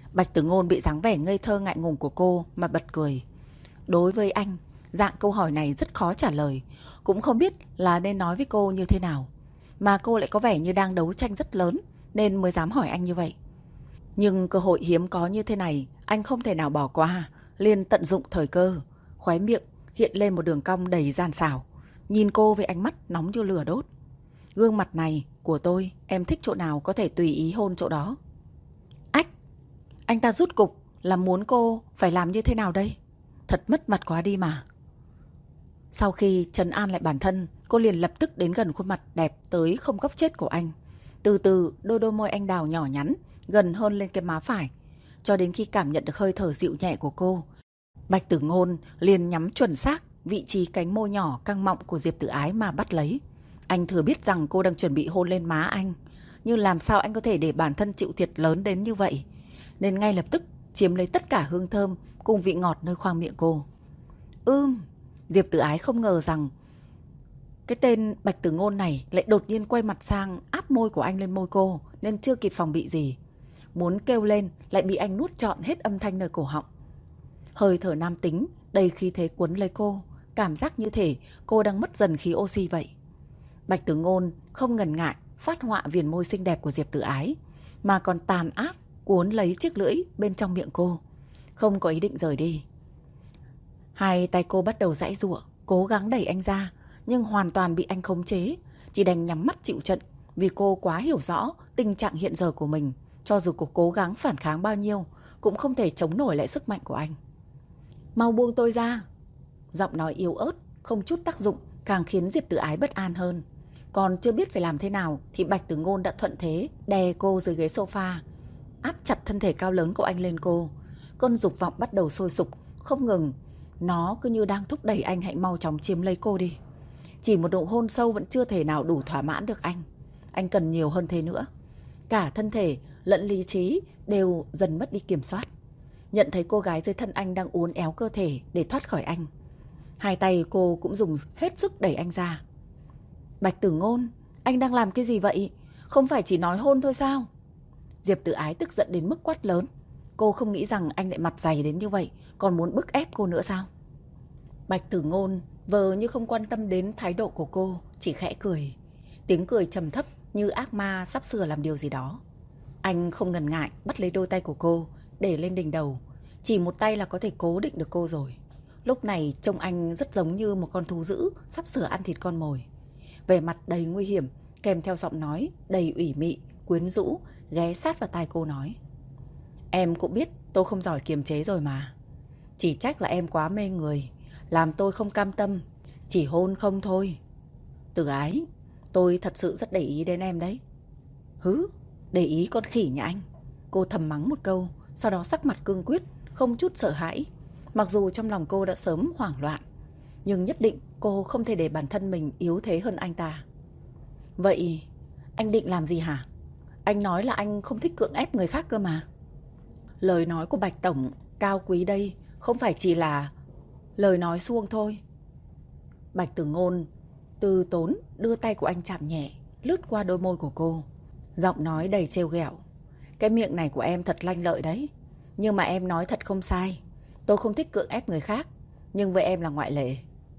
Bạch Tử Ngôn bị dáng vẻ ngây thơ ngại ngùng của cô mà bật cười. Đối với anh, dạng câu hỏi này rất khó trả lời, cũng không biết là nên nói với cô như thế nào. Mà cô lại có vẻ như đang đấu tranh rất lớn nên mới dám hỏi anh như vậy. Nhưng cơ hội hiếm có như thế này anh không thể nào bỏ qua, liền tận dụng thời cơ. Khóe miệng hiện lên một đường cong đầy gian xảo, nhìn cô với ánh mắt nóng như lửa đốt. Gương mặt này của tôi, em thích chỗ nào có thể tùy ý hôn chỗ đó. Ách, anh ta rút cục là muốn cô phải làm như thế nào đây? Thật mất mặt quá đi mà. Sau khi trấn an lại bản thân, cô liền lập tức đến gần khuôn mặt đẹp tới không góc chết của anh. Từ từ đôi đôi môi anh đào nhỏ nhắn gần hơn lên cái má phải, cho đến khi cảm nhận được hơi thở dịu nhẹ của cô. Bạch Tử Ngôn liền nhắm chuẩn xác vị trí cánh môi nhỏ căng mọng của Diệp Tử Ái mà bắt lấy. Anh thừa biết rằng cô đang chuẩn bị hôn lên má anh, nhưng làm sao anh có thể để bản thân chịu thiệt lớn đến như vậy, nên ngay lập tức chiếm lấy tất cả hương thơm cùng vị ngọt nơi khoang miệng cô. Ưm, Diệp Tử Ái không ngờ rằng cái tên Bạch Tử Ngôn này lại đột nhiên quay mặt sang áp môi của anh lên môi cô, nên chưa kịp phòng bị gì. Muốn kêu lên lại bị anh nuốt trọn hết âm thanh nơi cổ họng. Hơi thở nam tính đầy khí thế cuốn lấy cô, cảm giác như thể cô đang mất dần khí oxy vậy. Bạch Tử Ngôn không ngần ngại phát họa viền môi xinh đẹp của Diệp Tử Ái, mà còn tàn ác cuốn lấy chiếc lưỡi bên trong miệng cô, không có ý định rời đi. Hai tay cô bắt đầu giãy giụa, cố gắng đẩy anh ra, nhưng hoàn toàn bị anh khống chế, chỉ đành nhắm mắt chịu trận, vì cô quá hiểu rõ tình trạng hiện giờ của mình. Cho dù cô cố gắng phản kháng bao nhiêu cũng không thể chống nổi lại sức mạnh của anh. Mau buông tôi ra. Giọng nói yếu ớt, không chút tác dụng, càng khiến Diệp Tử Ái bất an hơn. Còn chưa biết phải làm thế nào thì Bạch Tử Ngôn đã thuận thế đè cô dưới ghế sofa, áp chặt thân thể cao lớn của anh lên cô. Cơn dục vọng bắt đầu sôi sục không ngừng, nó cứ như đang thúc đẩy anh hãy mau chóng chiếm lấy cô đi. Chỉ một nụ hôn sâu vẫn chưa thể nào đủ thỏa mãn được anh. Anh cần nhiều hơn thế nữa. Cả thân thể lẫn lý trí đều dần mất đi kiểm soát. Nhận thấy cô gái dưới thân anh đang uốn éo cơ thể để thoát khỏi anh, hai tay cô cũng dùng hết sức đẩy anh ra. Bạch Tử Ngôn, anh đang làm cái gì vậy? Không phải chỉ nói hôn thôi sao? Diệp Tử Ái tức giận đến mức quát lớn. Cô không nghĩ rằng anh lại mặt dày đến như vậy, còn muốn bức ép cô nữa sao? Bạch Tử Ngôn vờ như không quan tâm đến thái độ của cô, chỉ khẽ cười. Tiếng cười trầm thấp như ác ma sắp sửa làm điều gì đó. Anh không ngần ngại bắt lấy đôi tay của cô, để lên đỉnh đầu. Chỉ một tay là có thể cố định được cô rồi. Lúc này trông anh rất giống như một con thú dữ sắp sửa ăn thịt con mồi. Vẻ mặt đầy nguy hiểm, kèm theo giọng nói đầy ủy mị, quyến rũ, ghé sát vào tai cô nói: Em cũng biết tôi không giỏi kiềm chế rồi mà. Chỉ trách là em quá mê người, làm tôi không cam tâm, chỉ hôn không thôi. Tử Ái, tôi thật sự rất để ý đến em đấy. Hứ, để ý con khỉ nhà anh. Cô thầm mắng một câu, sau đó sắc mặt cương quyết, không chút sợ hãi. Mặc dù trong lòng cô đã sớm hoảng loạn, nhưng nhất định cô không thể để bản thân mình yếu thế hơn anh ta. Vậy anh định làm gì hả? Anh nói là anh không thích cưỡng ép người khác cơ mà. Lời nói của Bạch Tổng cao quý đây không phải chỉ là lời nói suông thôi. Bạch Tử Ngôn từ tốn đưa tay của anh chạm nhẹ, lướt qua đôi môi của cô, giọng nói đầy trêu ghẹo: Cái miệng này của em thật lanh lợi đấy, nhưng mà em nói thật không sai. Tôi không thích cưỡng ép người khác, nhưng với em là ngoại lệ.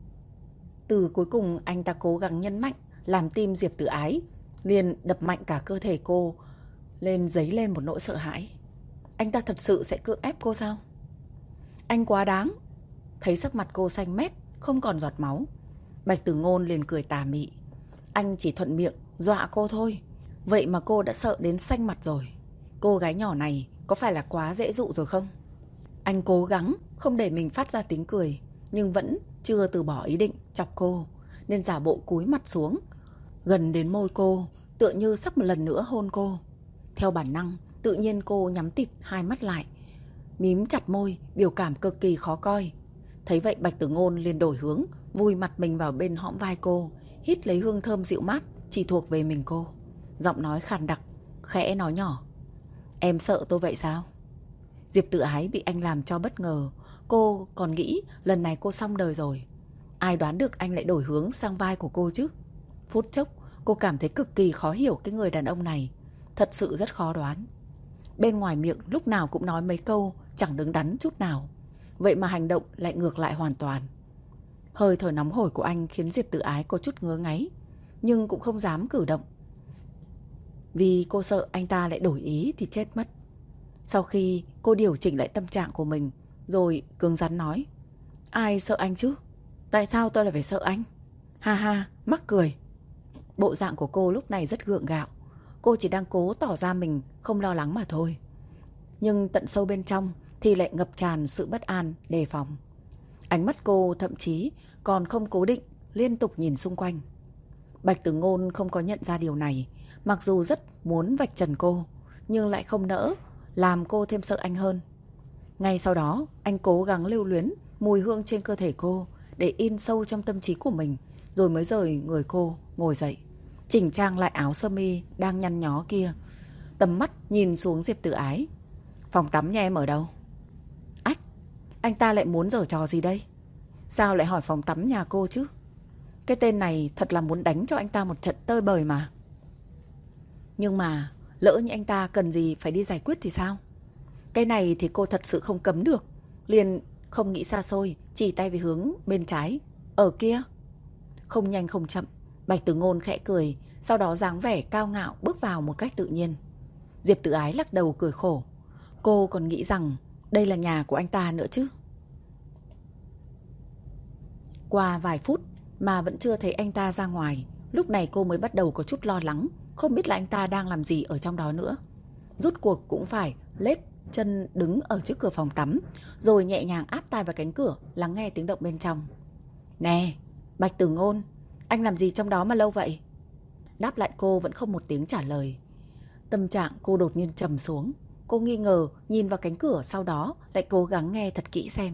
Từ cuối cùng anh ta cố gắng nhấn mạnh, làm tim Diệp Tử Ái liền đập mạnh cả cơ thể cô lên, dấy lên một nỗi sợ hãi. Anh ta thật sự sẽ cưỡng ép cô sao? Anh quá đáng. Thấy sắc mặt cô xanh mét, không còn giọt máu, Bạch Tử Ngôn liền cười tà mị. Anh chỉ thuận miệng dọa cô thôi, vậy mà cô đã sợ đến xanh mặt rồi. Cô gái nhỏ này có phải là quá dễ dụ rồi không? Anh cố gắng không để mình phát ra tiếng cười, nhưng vẫn chưa từ bỏ ý định chọc cô, nên giả bộ cúi mặt xuống, gần đến môi cô, tựa như sắp một lần nữa hôn cô. Theo bản năng, tự nhiên cô nhắm tịt hai mắt lại, mím chặt môi, biểu cảm cực kỳ khó coi. Thấy vậy Bạch Tử Ngôn liền đổi hướng, vùi mặt mình vào bên hõm vai cô, hít lấy hương thơm dịu mát chỉ thuộc về mình cô. Giọng nói khàn đặc, khẽ nói nhỏ: Em sợ tôi vậy sao? Diệp Tử Ái bị anh làm cho bất ngờ. Cô còn nghĩ lần này cô xong đời rồi. Ai đoán được anh lại đổi hướng sang vai của cô chứ. Phút chốc cô cảm thấy cực kỳ khó hiểu cái người đàn ông này. Thật sự rất khó đoán. Bên ngoài miệng lúc nào cũng nói mấy câu chẳng đứng đắn chút nào, vậy mà hành động lại ngược lại hoàn toàn. Hơi thở nóng hổi của anh khiến Diệp Tử Ái có chút ngứa ngáy, nhưng cũng không dám cử động, vì cô sợ anh ta lại đổi ý thì chết mất. Sau khi cô điều chỉnh lại tâm trạng của mình, rồi cứng rắn nói: Ai sợ anh chứ? Tại sao tôi lại phải sợ anh? Ha ha, mắc cười. Bộ dạng của cô lúc này rất gượng gạo. Cô chỉ đang cố tỏ ra mình không lo lắng mà thôi, nhưng tận sâu bên trong thì lại ngập tràn sự bất an, đề phòng. Ánh mắt cô thậm chí còn không cố định, liên tục nhìn xung quanh. Bạch Tử Ngôn không có nhận ra điều này, mặc dù rất muốn vạch trần cô, nhưng lại không nỡ làm cô thêm sợ anh hơn. Ngay sau đó, anh cố gắng lưu luyến mùi hương trên cơ thể cô để in sâu trong tâm trí của mình, rồi mới rời người cô ngồi dậy, chỉnh trang lại áo sơ mi đang nhăn nhó kia, tầm mắt nhìn xuống Diệp Tử Ái. Phòng tắm nhà em ở đâu? Ách, anh ta lại muốn giở trò gì đây? Sao lại hỏi phòng tắm nhà cô chứ? Cái tên này thật là muốn đánh cho anh ta một trận tơi bời mà. Nhưng mà lỡ như anh ta cần gì phải đi giải quyết thì sao? Cái này thì cô thật sự không cấm được. Liền không nghĩ xa xôi, chỉ tay về hướng bên trái. Ở kia. Không nhanh không chậm, Bạch Tử Ngôn khẽ cười, sau đó dáng vẻ cao ngạo bước vào một cách tự nhiên. Diệp Tử Ái lắc đầu cười khổ. Cô còn nghĩ rằng đây là nhà của anh ta nữa chứ. Qua vài phút mà vẫn chưa thấy anh ta ra ngoài, lúc này cô mới bắt đầu có chút lo lắng, không biết là anh ta đang làm gì ở trong đó nữa. Rút cuộc cũng phải lết chân đứng ở trước cửa phòng tắm, rồi nhẹ nhàng áp tai vào cánh cửa, lắng nghe tiếng động bên trong. Nè, Bạch Tử Ngôn, anh làm gì trong đó mà lâu vậy? Đáp lại cô vẫn không một tiếng trả lời. Tâm trạng cô đột nhiên trầm xuống. Cô nghi ngờ nhìn vào cánh cửa, sau đó lại cố gắng nghe thật kỹ xem.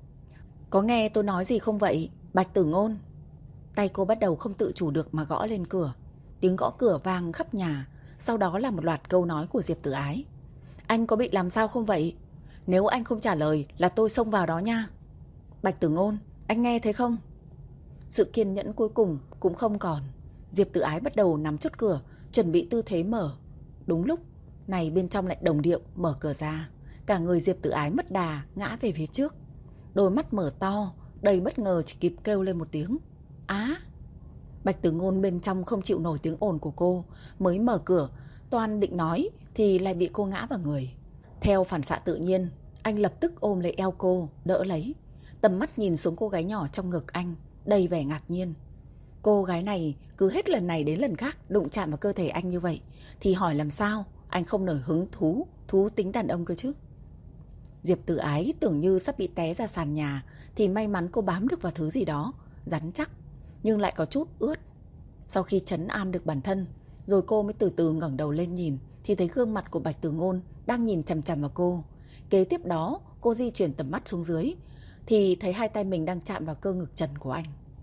Có nghe tôi nói gì không vậy, Bạch Tử Ngôn? Tay cô bắt đầu không tự chủ được mà gõ lên cửa. Tiếng gõ cửa vang khắp nhà, sau đó là một loạt câu nói của Diệp Tử Ái. Anh có bị làm sao không vậy? Nếu anh không trả lời là tôi xông vào đó nha. Bạch Tử Ngôn, anh nghe thấy không? Sự kiên nhẫn cuối cùng cũng không còn. Diệp Tử Ái bắt đầu nắm chốt cửa, chuẩn bị tư thế mở. Đúng lúc này bên trong lại đồng điệu mở cửa ra. Cả người Diệp Tử Ái mất đà, ngã về phía trước. Đôi mắt mở to, đầy bất ngờ, chỉ kịp kêu lên một tiếng Á. Bạch Tử Ngôn bên trong không chịu nổi tiếng ồn của cô, mới mở cửa, toan định nói thì lại bị cô ngã vào người. Theo phản xạ tự nhiên, anh lập tức ôm lấy eo cô, đỡ lấy. Tầm mắt nhìn xuống cô gái nhỏ trong ngực anh, đầy vẻ ngạc nhiên. Cô gái này cứ hết lần này đến lần khác đụng chạm vào cơ thể anh như vậy, thì hỏi làm sao anh không nổi hứng thú, thú tính đàn ông cơ chứ. Diệp Tử Ái tưởng như sắp bị té ra sàn nhà, thì may mắn cô bám được vào thứ gì đó rắn chắc, nhưng lại có chút ướt. Sau khi trấn an được bản thân, rồi cô mới từ từ ngẩng đầu lên nhìn, thì thấy gương mặt của Bạch Tử Ngôn đang nhìn chằm chằm vào cô. Kế tiếp đó, cô di chuyển tầm mắt xuống dưới, thì thấy hai tay mình đang chạm vào cơ ngực trần của anh.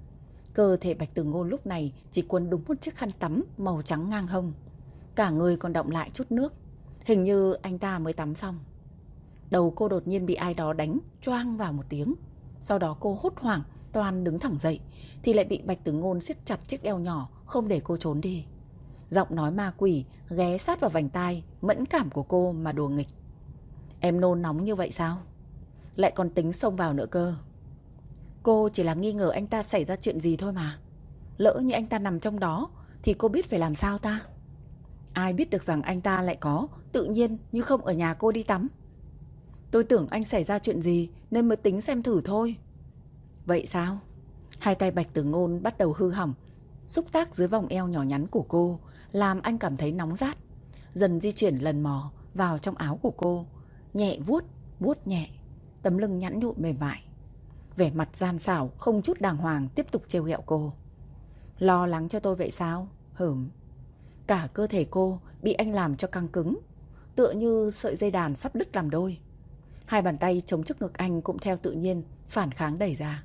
Cơ thể Bạch Tử Ngôn lúc này chỉ quấn đúng một chiếc khăn tắm màu trắng ngang hông. Cả người còn đọng lại chút nước, hình như anh ta mới tắm xong. Đầu cô đột nhiên bị ai đó đánh choang vào một tiếng. Sau đó cô hốt hoảng toan đứng thẳng dậy, thì lại bị Bạch Tử Ngôn siết chặt chiếc eo nhỏ, không để cô trốn đi. Giọng nói ma quỷ ghé sát vào vành tai mẫn cảm của cô mà đùa nghịch. Em nôn nóng như vậy sao? Lại còn tính xông vào nữa cơ. Cô chỉ là nghi ngờ anh ta xảy ra chuyện gì thôi mà. Lỡ như anh ta nằm trong đó thì cô biết phải làm sao ta? Ai biết được rằng anh ta lại có tự nhiên như không ở nhà cô đi tắm. Tôi tưởng anh xảy ra chuyện gì nên mới tính xem thử thôi. Vậy sao? Hai tay Bạch Tử Ngôn bắt đầu hư hỏng, xúc tác dưới vòng eo nhỏ nhắn của cô, làm anh cảm thấy nóng rát. Dần di chuyển lần mò vào trong áo của cô, nhẹ vuốt, vuốt nhẹ, tấm lưng nhẵn nhụn mềm mại. Vẻ mặt gian xảo, không chút đàng hoàng, tiếp tục trêu ghẹo cô. Lo lắng cho tôi vậy sao? Hửm. Cả cơ thể cô bị anh làm cho căng cứng, tựa như sợi dây đàn sắp đứt làm đôi. Hai bàn tay chống trước ngực anh cũng theo tự nhiên phản kháng đẩy ra.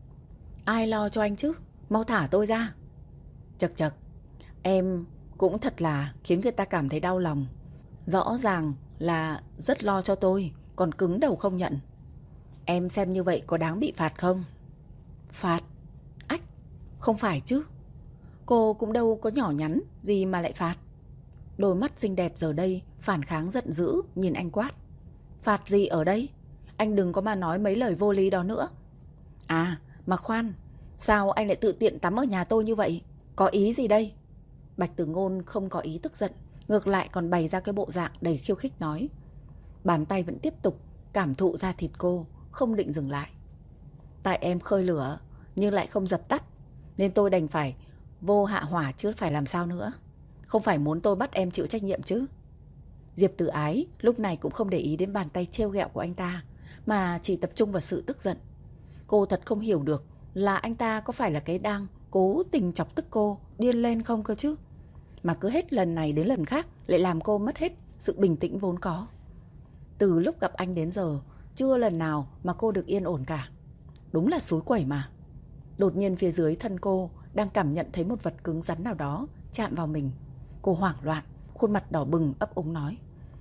Ai lo cho anh chứ? Mau thả tôi ra. Chật chật, em cũng thật là khiến người ta cảm thấy đau lòng. Rõ ràng là rất lo cho tôi, còn cứng đầu không nhận. Em xem như vậy có đáng bị phạt không? Phạt? Ách, không phải chứ. Cô cũng đâu có nhỏ nhắn gì mà lại phạt. Đôi mắt xinh đẹp giờ đây phản kháng giận dữ nhìn anh quát. Phạt gì ở đây? Anh đừng có mà nói mấy lời vô lý đó nữa. À mà khoan, sao anh lại tự tiện tắm ở nhà tôi như vậy? Có ý gì đây? Bạch Tử Ngôn không có ý tức giận, ngược lại còn bày ra cái bộ dạng đầy khiêu khích nói. Bàn tay vẫn tiếp tục cảm thụ da thịt cô, không định dừng lại. Tại em khơi lửa nhưng lại không dập tắt, nên tôi đành phải vô hạ hỏa chứ phải làm sao nữa. Không phải muốn tôi bắt em chịu trách nhiệm chứ? Diệp Tử Ái lúc này cũng không để ý đến bàn tay trêu ghẹo của anh ta, mà chỉ tập trung vào sự tức giận. Cô thật không hiểu được là anh ta có phải là cái đang cố tình chọc tức cô điên lên không cơ chứ, mà cứ hết lần này đến lần khác lại làm cô mất hết sự bình tĩnh vốn có. Từ lúc gặp anh đến giờ, chưa lần nào mà cô được yên ổn cả. Đúng là xúi quẩy mà. Đột nhiên phía dưới thân cô đang cảm nhận thấy một vật cứng rắn nào đó chạm vào mình. Cô hoảng loạn, khuôn mặt đỏ bừng ấp úng nói.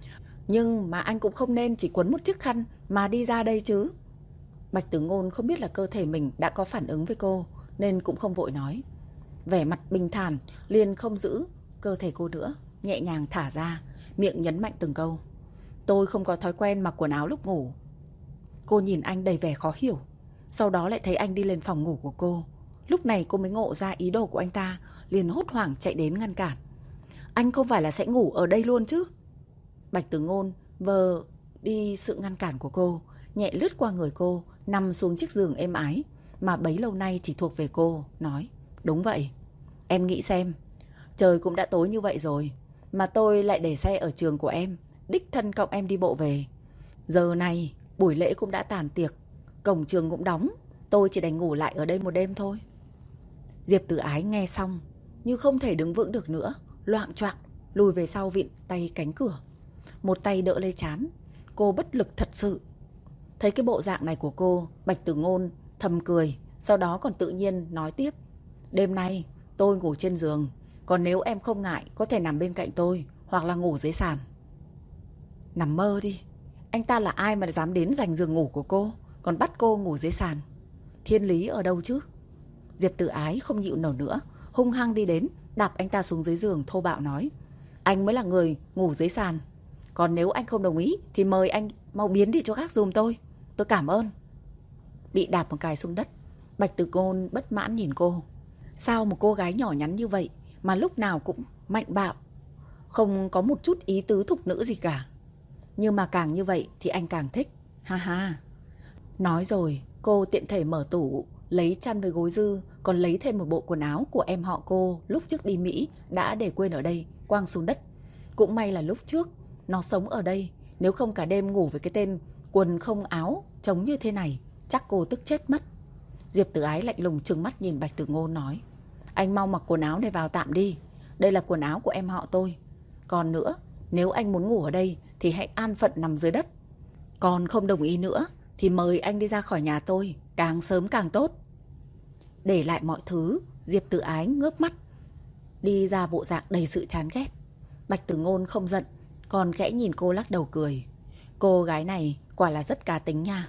Nhưng mà anh cũng không nên chỉ quấn một chiếc khăn mà đi ra đây chứ. Bạch Tử Ngôn không biết là cơ thể mình đã có phản ứng với cô, nên cũng không vội nói. Vẻ mặt bình thản, liền không giữ cơ thể cô nữa, nhẹ nhàng thả ra, miệng nhấn mạnh từng câu. Tôi không có thói quen mặc quần áo lúc ngủ. Cô nhìn anh đầy vẻ khó hiểu, sau đó lại thấy anh đi lên phòng ngủ của cô. Lúc này cô mới ngộ ra ý đồ của anh ta, liền hốt hoảng chạy đến ngăn cản. Anh không phải là sẽ ngủ ở đây luôn chứ? Bạch Tử Ngôn vờ đi sự ngăn cản của cô, nhẹ lướt qua người cô, nằm xuống chiếc giường êm ái mà bấy lâu nay chỉ thuộc về cô, nói. Đúng vậy, em nghĩ xem, trời cũng đã tối như vậy rồi mà tôi lại để xe ở trường của em, đích thân cộng em đi bộ về. Giờ này buổi lễ cũng đã tàn tiệc, cổng trường cũng đóng, tôi chỉ đành ngủ lại ở đây một đêm thôi. Diệp Tử Ái nghe xong như không thể đứng vững được nữa, loạng choạng lùi về sau vịn tay cánh cửa, một tay đỡ lấy trán. Cô bất lực thật sự. Thấy cái bộ dạng này của cô, Bạch Tử Ngôn thầm cười, sau đó còn tự nhiên nói tiếp. Đêm nay tôi ngủ trên giường, còn nếu em không ngại có thể nằm bên cạnh tôi, hoặc là ngủ dưới sàn. Nằm mơ đi, anh ta là ai mà dám đến giành giường ngủ của cô, còn bắt cô ngủ dưới sàn? Thiên lý ở đâu chứ? Diệp Tử Ái không nhịn nổi nữa, hung hăng đi đến, đạp anh ta xuống dưới giường, thô bạo nói. Anh mới là người ngủ dưới sàn, còn nếu anh không đồng ý thì mời anh mau biến đi chỗ khác giùm tôi, tôi cảm ơn. Bị đạp một cái xuống đất, Bạch Tử Ngôn bất mãn nhìn cô. Sao một cô gái nhỏ nhắn như vậy mà lúc nào cũng mạnh bạo, không có một chút ý tứ thục nữ gì cả. Nhưng mà càng như vậy thì anh càng thích. Ha ha. Nói rồi cô tiện thể mở tủ, lấy chăn với gối dư, còn lấy thêm một bộ quần áo của em họ cô lúc trước đi Mỹ đã để quên ở đây, quăng xuống đất. Cũng may là lúc trước nó sống ở đây, nếu không cả đêm ngủ với cái tên quần không áo trống như thế này, chắc cô tức chết mất. Diệp Tử Ái lạnh lùng trừng mắt nhìn Bạch Tử Ngôn nói. Anh mau mặc quần áo này vào tạm đi, đây là quần áo của em họ tôi. Còn nữa, nếu anh muốn ngủ ở đây thì hãy an phận nằm dưới đất. Còn không đồng ý nữa thì mời anh đi ra khỏi nhà tôi, càng sớm càng tốt. Để lại mọi thứ, Diệp Tử Ái ngước mắt đi ra bộ dạng đầy sự chán ghét. Bạch Tử Ngôn không giận, còn khẽ nhìn cô lắc đầu cười. Cô gái này quả là rất cá tính nha.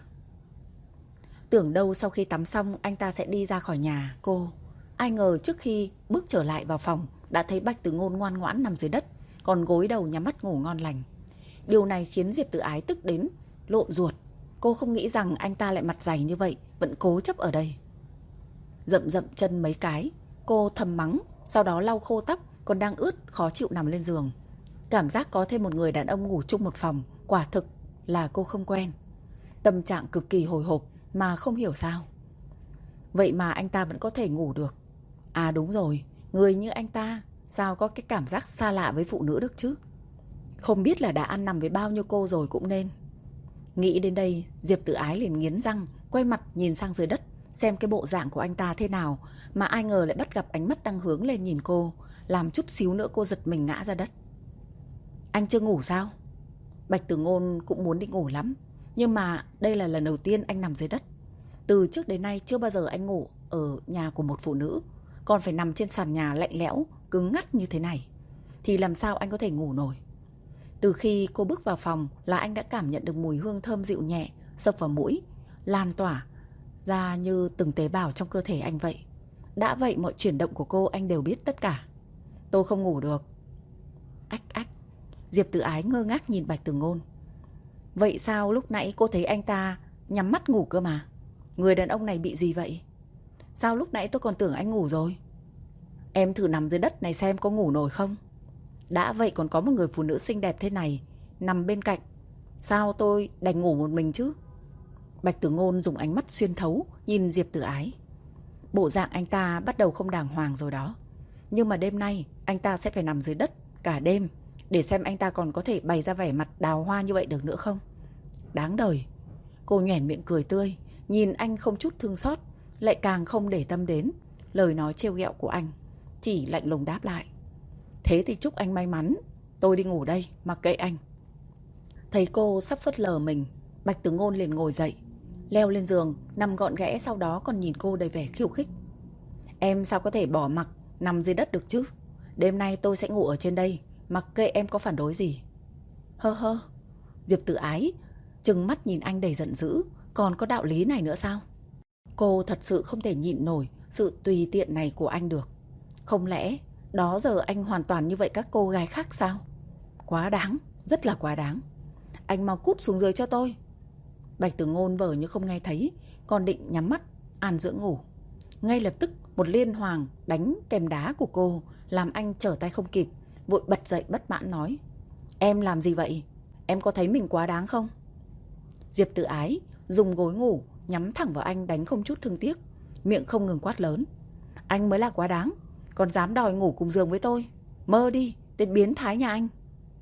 Tưởng đâu sau khi tắm xong anh ta sẽ đi ra khỏi nhà cô. Ai ngờ trước khi bước trở lại vào phòng đã thấy Bạch Tử Ngôn ngoan ngoãn nằm dưới đất, còn gối đầu nhắm mắt ngủ ngon lành. Điều này khiến Diệp Tử Ái tức đến lộn ruột. Cô không nghĩ rằng anh ta lại mặt dày như vậy, vẫn cố chấp ở đây. Dậm dậm chân mấy cái, cô thầm mắng, sau đó lau khô tóc còn đang ướt khó chịu nằm lên giường. Cảm giác có thêm một người đàn ông ngủ chung một phòng, quả thực là cô không quen. Tâm trạng cực kỳ hồi hộp mà không hiểu sao. Vậy mà anh ta vẫn có thể ngủ được. À đúng rồi, người như anh ta sao có cái cảm giác xa lạ với phụ nữ được chứ? Không biết là đã ăn nằm với bao nhiêu cô rồi cũng nên. Nghĩ đến đây, Diệp Tử Ái liền nghiến răng, quay mặt nhìn sang dưới đất, xem cái bộ dạng của anh ta thế nào, mà ai ngờ lại bắt gặp ánh mắt đang hướng lên nhìn cô, làm chút xíu nữa cô giật mình ngã ra đất. Anh chưa ngủ sao? Bạch Tử Ngôn cũng muốn đi ngủ lắm, nhưng mà đây là lần đầu tiên anh nằm dưới đất. Từ trước đến nay chưa bao giờ anh ngủ ở nhà của một phụ nữ, còn phải nằm trên sàn nhà lạnh lẽo, cứng ngắt như thế này, thì làm sao anh có thể ngủ nổi. Từ khi cô bước vào phòng là anh đã cảm nhận được mùi hương thơm dịu nhẹ xộc vào mũi, lan tỏa ra như từng tế bào trong cơ thể anh vậy. Đã vậy mọi chuyển động của cô anh đều biết tất cả. Tôi không ngủ được. Ách ách. Diệp Tử Ái ngơ ngác nhìn Bạch Tử Ngôn. Vậy sao lúc nãy cô thấy anh ta nhắm mắt ngủ cơ mà? Người đàn ông này bị gì vậy? Sao lúc nãy tôi còn tưởng anh ngủ rồi? Em thử nằm dưới đất này xem có ngủ nổi không? Đã vậy còn có một người phụ nữ xinh đẹp thế này nằm bên cạnh, sao tôi đành ngủ một mình chứ? Bạch Tử Ngôn dùng ánh mắt xuyên thấu nhìn Diệp Tử Ái. Bộ dạng anh ta bắt đầu không đàng hoàng rồi đó. Nhưng mà đêm nay anh ta sẽ phải nằm dưới đất cả đêm để xem anh ta còn có thể bày ra vẻ mặt đào hoa như vậy được nữa không. Đáng đời. Cô nhoẻn miệng cười tươi, nhìn anh không chút thương xót, lại càng không để tâm đến lời nói trêu ghẹo của anh, chỉ lạnh lùng đáp lại. Thế thì chúc anh may mắn, tôi đi ngủ đây, mặc kệ anh. Thấy cô sắp phớt lờ mình, Bạch Tử Ngôn liền ngồi dậy, leo lên giường, nằm gọn ghẽ, sau đó còn nhìn cô đầy vẻ khiêu khích. Em sao có thể bỏ mặc nằm dưới đất được chứ? Đêm nay tôi sẽ ngủ ở trên đây, mặc kệ em có phản đối gì. Hơ hơ. Diệp Tử Ái trừng mắt nhìn anh đầy giận dữ. Còn có đạo lý này nữa sao? Cô thật sự không thể nhịn nổi sự tùy tiện này của anh được. Không lẽ đó giờ anh hoàn toàn như vậy các cô gái khác sao? Quá đáng, rất là quá đáng. Anh mau cút xuống dưới cho tôi. Bạch Tử Ngôn vờ như không nghe thấy, còn định nhắm mắt an dưỡng ngủ. Ngay lập tức một liên hoàng đánh kèm đá của cô làm anh trở tay không kịp, vội bật dậy bất mãn nói. Em làm gì vậy? Em có thấy mình quá đáng không? Diệp Tử Ái dùng gối ngủ nhắm thẳng vào anh đánh không chút thương tiếc, miệng không ngừng quát lớn. Anh mới là quá đáng, còn dám đòi ngủ cùng giường với tôi. Mơ đi, tên biến thái nhà anh.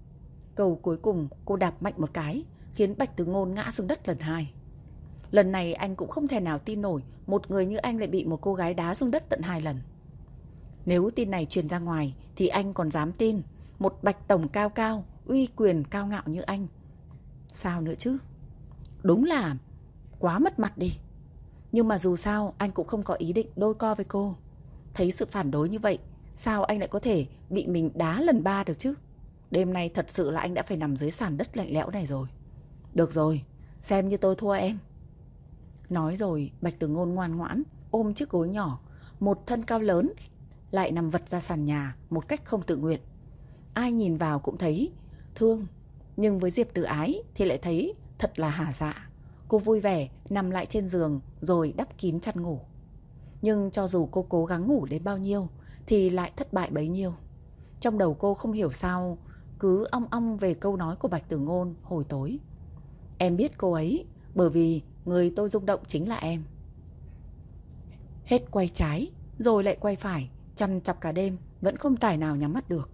Câu cuối cùng cô đạp mạnh một cái, khiến Bạch Tử Ngôn ngã xuống đất lần hai. Lần này anh cũng không thể nào tin nổi một người như anh lại bị một cô gái đá xuống đất tận hai lần. Nếu tin này truyền ra ngoài thì anh còn dám tin một Bạch tổng cao cao, uy quyền cao ngạo như anh. Sao nữa chứ? Đúng là quá mất mặt đi. Nhưng mà dù sao anh cũng không có ý định đôi co với cô. Thấy sự phản đối như vậy, sao anh lại có thể bị mình đá lần ba được chứ? Đêm nay thật sự là anh đã phải nằm dưới sàn đất lạnh lẽo này rồi. Được rồi, xem như tôi thua em. Nói rồi Bạch Tử Ngôn ngoan ngoãn ôm chiếc gối nhỏ, một thân cao lớn lại nằm vật ra sàn nhà một cách không tự nguyện. Ai nhìn vào cũng thấy thương, nhưng với Diệp Tử Ái thì lại thấy thật là hả dạ. Cô vui vẻ nằm lại trên giường rồi đắp kín chăn ngủ. Nhưng cho dù cô cố gắng ngủ đến bao nhiêu thì lại thất bại bấy nhiêu. Trong đầu cô không hiểu sao cứ ong ong về câu nói của Bạch Tử Ngôn hồi tối. Em biết cô ấy bởi vì người tôi rung động chính là em. Hết quay trái rồi lại quay phải, chằn chọc cả đêm vẫn không tài nào nhắm mắt được.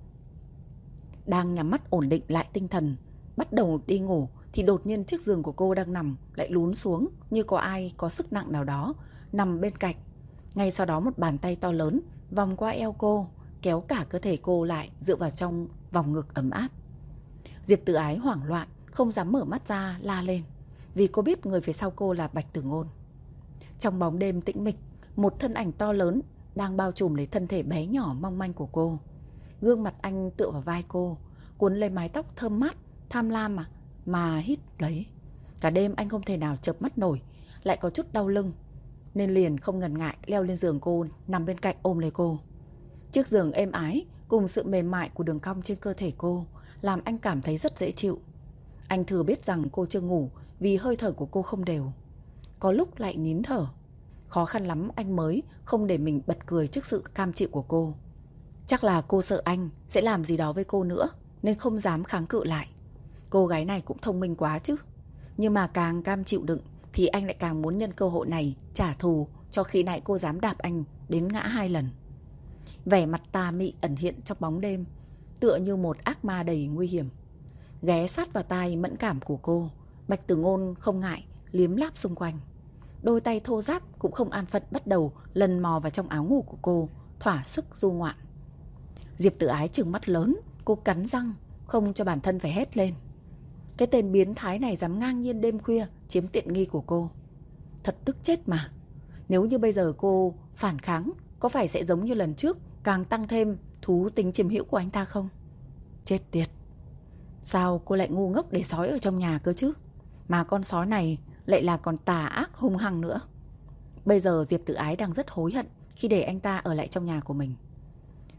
Đang nhắm mắt ổn định lại tinh thần, bắt đầu đi ngủ thì đột nhiên chiếc giường của cô đang nằm lại lún xuống, như có ai có sức nặng nào đó nằm bên cạnh. Ngay sau đó một bàn tay to lớn vòng qua eo cô, kéo cả cơ thể cô lại dựa vào trong vòng ngực ấm áp. Diệp Tử Ái hoảng loạn, không dám mở mắt ra la lên, vì cô biết người phía sau cô là Bạch Tử Ngôn. Trong bóng đêm tĩnh mịch, một thân ảnh to lớn đang bao trùm lấy thân thể bé nhỏ mong manh của cô. Gương mặt anh tựa vào vai cô, cuốn lấy mái tóc thơm mát, tham lam mà, mà hít lấy. Cả đêm anh không thể nào chợp mắt nổi, lại có chút đau lưng, nên liền không ngần ngại leo lên giường cô, nằm bên cạnh ôm lấy cô. Chiếc giường êm ái cùng sự mềm mại của đường cong trên cơ thể cô làm anh cảm thấy rất dễ chịu. Anh thừa biết rằng cô chưa ngủ vì hơi thở của cô không đều, có lúc lại nín thở. Khó khăn lắm anh mới không để mình bật cười trước sự cam chịu của cô. Chắc là cô sợ anh sẽ làm gì đó với cô nữa nên không dám kháng cự lại. Cô gái này cũng thông minh quá chứ. Nhưng mà càng cam chịu đựng thì anh lại càng muốn nhân cơ hội này trả thù cho khi nãy cô dám đạp anh đến ngã hai lần. Vẻ mặt tà mị ẩn hiện trong bóng đêm, tựa như một ác ma đầy nguy hiểm. Ghé sát vào tai mẫn cảm của cô, Bạch Tử Ngôn không ngại liếm láp xung quanh. Đôi tay thô ráp cũng không an phận bắt đầu lần mò vào trong áo ngủ của cô, thỏa sức du ngoạn. Diệp Tử Ái trừng mắt lớn, cô cắn răng không cho bản thân phải hét lên. Cái tên biến thái này dám ngang nhiên đêm khuya chiếm tiện nghi của cô. Thật tức chết mà. Nếu như bây giờ cô phản kháng, có phải sẽ giống như lần trước, càng tăng thêm thú tính chiếm hữu của anh ta không? Chết tiệt. Sao cô lại ngu ngốc để sói ở trong nhà cơ chứ? Mà con sói này lại là còn tà ác hung hăng nữa. Bây giờ Diệp Tử Ái đang rất hối hận khi để anh ta ở lại trong nhà của mình.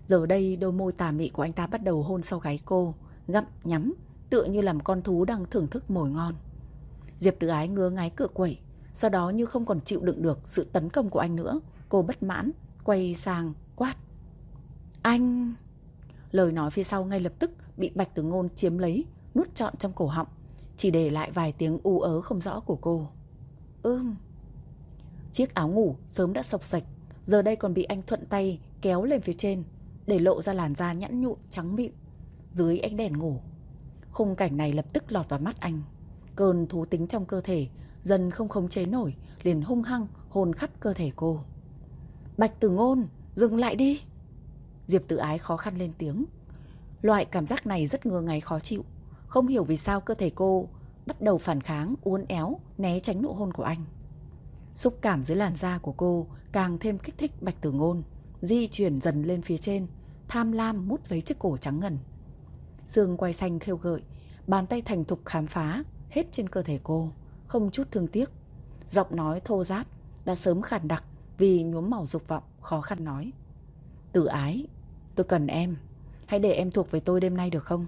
Giờ đây đôi môi tà mị của anh ta bắt đầu hôn sau gáy cô, gặm nhắm, tựa như là một con thú đang thưởng thức mồi ngon. Diệp Tử Ái ngứa ngáy cựa quẩy, sau đó như không còn chịu đựng được sự tấn công của anh nữa, cô bất mãn quay sang quát: "Anh!" Lời nói phía sau ngay lập tức bị Bạch Tử Ngôn chiếm lấy, nuốt trọn trong cổ họng, chỉ để lại vài tiếng u ớ không rõ của cô. Ưm. Chiếc áo ngủ sớm đã xộc xệch, giờ đây còn bị anh thuận tay kéo lên phía trên, để lộ ra làn da nhẵn nhụn trắng mịn dưới ánh đèn ngủ. Khung cảnh này lập tức lọt vào mắt anh. Cơn thú tính trong cơ thể dần không khống chế nổi, liền hung hăng hôn khắp cơ thể cô. "Bạch Tử Ngôn, dừng lại đi!" Diệp Tử Ái khó khăn lên tiếng. Loại cảm giác này rất ngứa ngáy khó chịu. Không hiểu vì sao cơ thể cô bắt đầu phản kháng, uốn éo, né tránh nụ hôn của anh. Xúc cảm dưới làn da của cô càng thêm kích thích Bạch Tử Ngôn di chuyển dần lên phía trên, tham lam mút lấy chiếc cổ trắng ngần. Xương quai xanh khêu gợi, bàn tay thành thục khám phá hết trên cơ thể cô, không chút thương tiếc. Giọng nói thô ráp đã sớm khàn đặc vì nhuốm màu dục vọng, khó khăn nói: "Tử Ái, tôi cần em, hãy để em thuộc về tôi đêm nay được không?"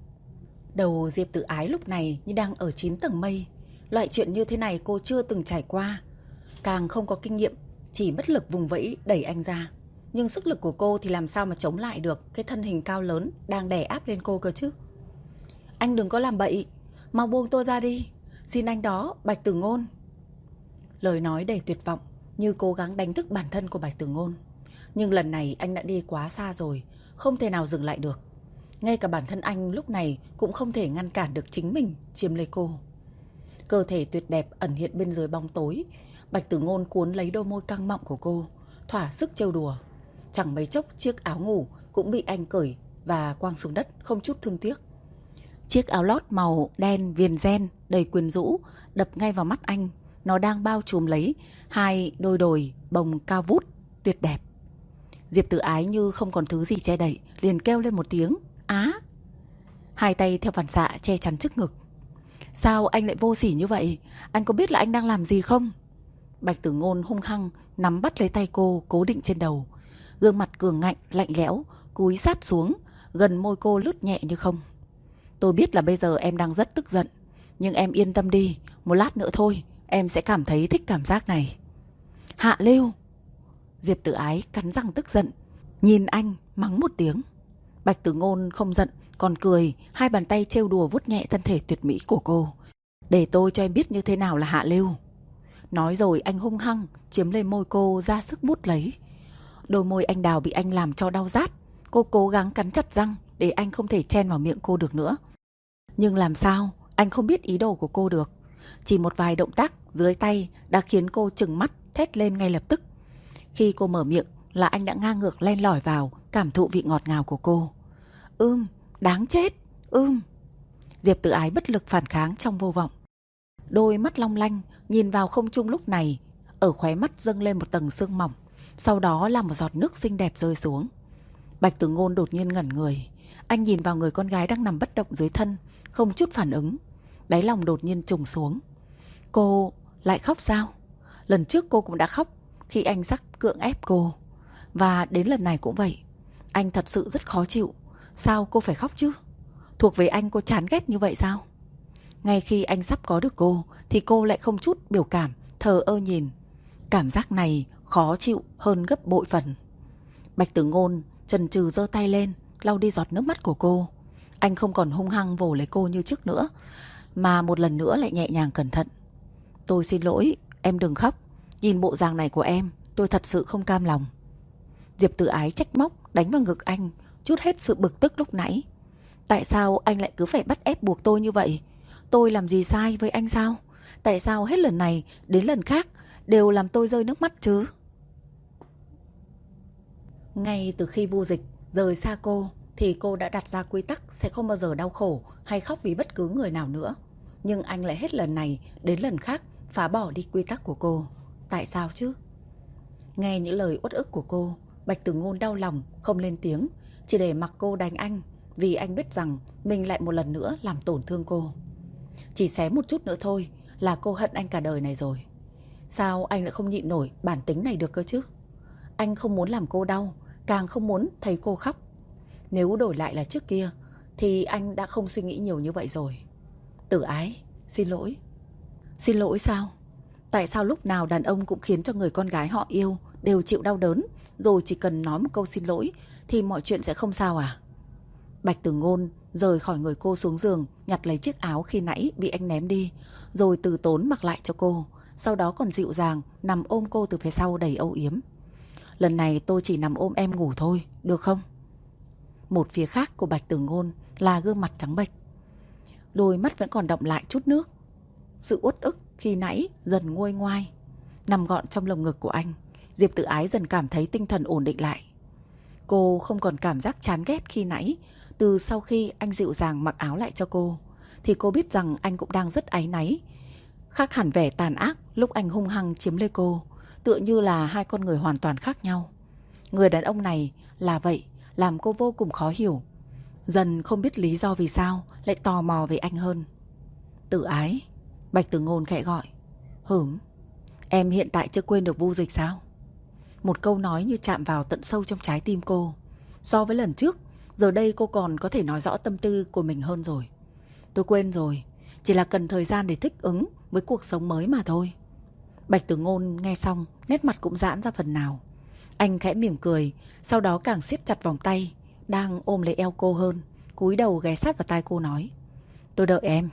Đầu Diệp Tử Ái lúc này như đang ở chín tầng mây. Loại chuyện như thế này cô chưa từng trải qua, càng không có kinh nghiệm, chỉ bất lực vùng vẫy đẩy anh ra. Nhưng sức lực của cô thì làm sao mà chống lại được cái thân hình cao lớn đang đè áp lên cô cơ chứ. "Anh đừng có làm bậy, mau buông tôi ra đi, xin anh đó, Bạch Tử Ngôn." Lời nói đầy tuyệt vọng, như cố gắng đánh thức bản thân của Bạch Tử Ngôn. Nhưng lần này anh đã đi quá xa rồi, không thể nào dừng lại được. Ngay cả bản thân anh lúc này cũng không thể ngăn cản được chính mình chiếm lấy cô. Cơ thể tuyệt đẹp ẩn hiện bên dưới bóng tối, Bạch Tử Ngôn cuốn lấy đôi môi căng mọng của cô, thỏa sức trêu đùa. Chẳng mấy chốc chiếc áo ngủ cũng bị anh cởi và quăng xuống đất không chút thương tiếc. Chiếc áo lót màu đen viền ren đầy quyến rũ đập ngay vào mắt anh. Nó đang bao trùm lấy hai đôi đồi bồng cao vút tuyệt đẹp. Diệp Tử Ái như không còn thứ gì che đậy, liền kêu lên một tiếng á. Hai tay theo phản xạ che chắn trước ngực. "Sao anh lại vô sỉ như vậy? Anh có biết là anh đang làm gì không?" Bạch Tử Ngôn hung hăng nắm bắt lấy tay cô, cố định trên đầu. Gương mặt cường ngạnh lạnh lẽo cúi sát xuống, gần môi cô lướt nhẹ như không. "Tôi biết là bây giờ em đang rất tức giận, nhưng em yên tâm đi, một lát nữa thôi em sẽ cảm thấy thích cảm giác này." "Hạ Lưu!" Diệp Tử Ái cắn răng tức giận, nhìn anh mắng một tiếng. Bạch Tử Ngôn không giận, còn cười, hai bàn tay trêu đùa vuốt nhẹ thân thể tuyệt mỹ của cô. "Để tôi cho em biết như thế nào là hạ lưu." Nói rồi anh hung hăng chiếm lấy môi cô, ra sức bút lấy. Đôi môi anh đào bị anh làm cho đau rát. Cô cố gắng cắn chặt răng để anh không thể chen vào miệng cô được nữa. Nhưng làm sao anh không biết ý đồ của cô được. Chỉ một vài động tác dưới tay đã khiến cô trừng mắt thét lên ngay lập tức. Khi cô mở miệng là anh đã ngang ngược len lỏi vào, cảm thụ vị ngọt ngào của cô. Ưm, đáng chết, ưm. Diệp Tử Ái bất lực phản kháng trong vô vọng. Đôi mắt long lanh nhìn vào không trung lúc này, ở khóe mắt dâng lên một tầng sương mỏng, sau đó là một giọt nước xinh đẹp rơi xuống. Bạch Tử Ngôn đột nhiên ngẩn người. Anh nhìn vào người con gái đang nằm bất động dưới thân, không chút phản ứng. Đáy lòng đột nhiên trùng xuống. Cô lại khóc sao? Lần trước cô cũng đã khóc khi anh sắp cưỡng ép cô. Và đến lần này cũng vậy. Anh thật sự rất khó chịu. Sao cô phải khóc chứ? Thuộc về anh cô chán ghét như vậy sao? Ngay khi anh sắp có được cô thì cô lại không chút biểu cảm, thờ ơ nhìn. Cảm giác này khó chịu hơn gấp bội phần. Bạch Tử Ngôn chần chừ giơ tay lên, lau đi giọt nước mắt của cô. Anh không còn hung hăng vồ lấy cô như trước nữa, mà một lần nữa lại nhẹ nhàng cẩn thận. Tôi xin lỗi, em đừng khóc. Nhìn bộ dạng này của em, tôi thật sự không cam lòng. Diệp Tử Ái trách móc đánh vào ngực anh, chút hết sự bực tức lúc nãy. Tại sao anh lại cứ phải bắt ép buộc tôi như vậy? Tôi làm gì sai với anh sao? Tại sao hết lần này đến lần khác đều làm tôi rơi nước mắt chứ? Ngay từ khi Vu Dịch rời xa cô thì cô đã đặt ra quy tắc sẽ không bao giờ đau khổ hay khóc vì bất cứ người nào nữa. Nhưng anh lại hết lần này đến lần khác phá bỏ đi quy tắc của cô. Tại sao chứ? Nghe những lời uất ức của cô, Bạch Tử Ngôn đau lòng không lên tiếng, chỉ để mặc cô đánh anh, vì anh biết rằng mình lại một lần nữa làm tổn thương cô. Chỉ xé một chút nữa thôi là cô hận anh cả đời này rồi. Sao anh lại không nhịn nổi bản tính này được cơ chứ? Anh không muốn làm cô đau, càng không muốn thấy cô khóc. Nếu đổi lại là trước kia thì anh đã không suy nghĩ nhiều như vậy rồi. Tử Ái, xin lỗi. Xin lỗi sao? Tại sao lúc nào đàn ông cũng khiến cho người con gái họ yêu đều chịu đau đớn, rồi chỉ cần nói một câu xin lỗi thì mọi chuyện sẽ không sao à? Bạch Tử Ngôn rời khỏi người cô xuống giường, nhặt lấy chiếc áo khi nãy bị anh ném đi, rồi từ tốn mặc lại cho cô. Sau đó còn dịu dàng nằm ôm cô từ phía sau đầy âu yếm. Lần này tôi chỉ nằm ôm em ngủ thôi, được không? Một phía khác của Bạch Tử Ngôn là gương mặt trắng bệch, đôi mắt vẫn còn đọng lại chút nước. Sự uất ức khi nãy dần nguôi ngoai. Nằm gọn trong lồng ngực của anh, Diệp Tử Ái dần cảm thấy tinh thần ổn định lại. Cô không còn cảm giác chán ghét khi nãy. Từ sau khi anh dịu dàng mặc áo lại cho cô thì cô biết rằng anh cũng đang rất áy náy. Khác hẳn vẻ tàn ác lúc anh hung hăng chiếm lấy cô, tựa như là hai con người hoàn toàn khác nhau. Người đàn ông này là vậy, làm cô vô cùng khó hiểu. Dần không biết lý do vì sao lại tò mò về anh hơn. Tử Ái, Bạch Tử Ngôn khẽ gọi. Hửm, em hiện tại chưa quên được Vu Dịch sao? Một câu nói như chạm vào tận sâu trong trái tim cô. So với lần trước, giờ đây cô còn có thể nói rõ tâm tư của mình hơn rồi. Tôi quên rồi, chỉ là cần thời gian để thích ứng với cuộc sống mới mà thôi. Bạch Tử Ngôn nghe xong, nét mặt cũng giãn ra phần nào. Anh khẽ mỉm cười, sau đó càng siết chặt vòng tay đang ôm lấy eo cô hơn, cúi đầu ghé sát vào tai cô nói. Tôi đợi em.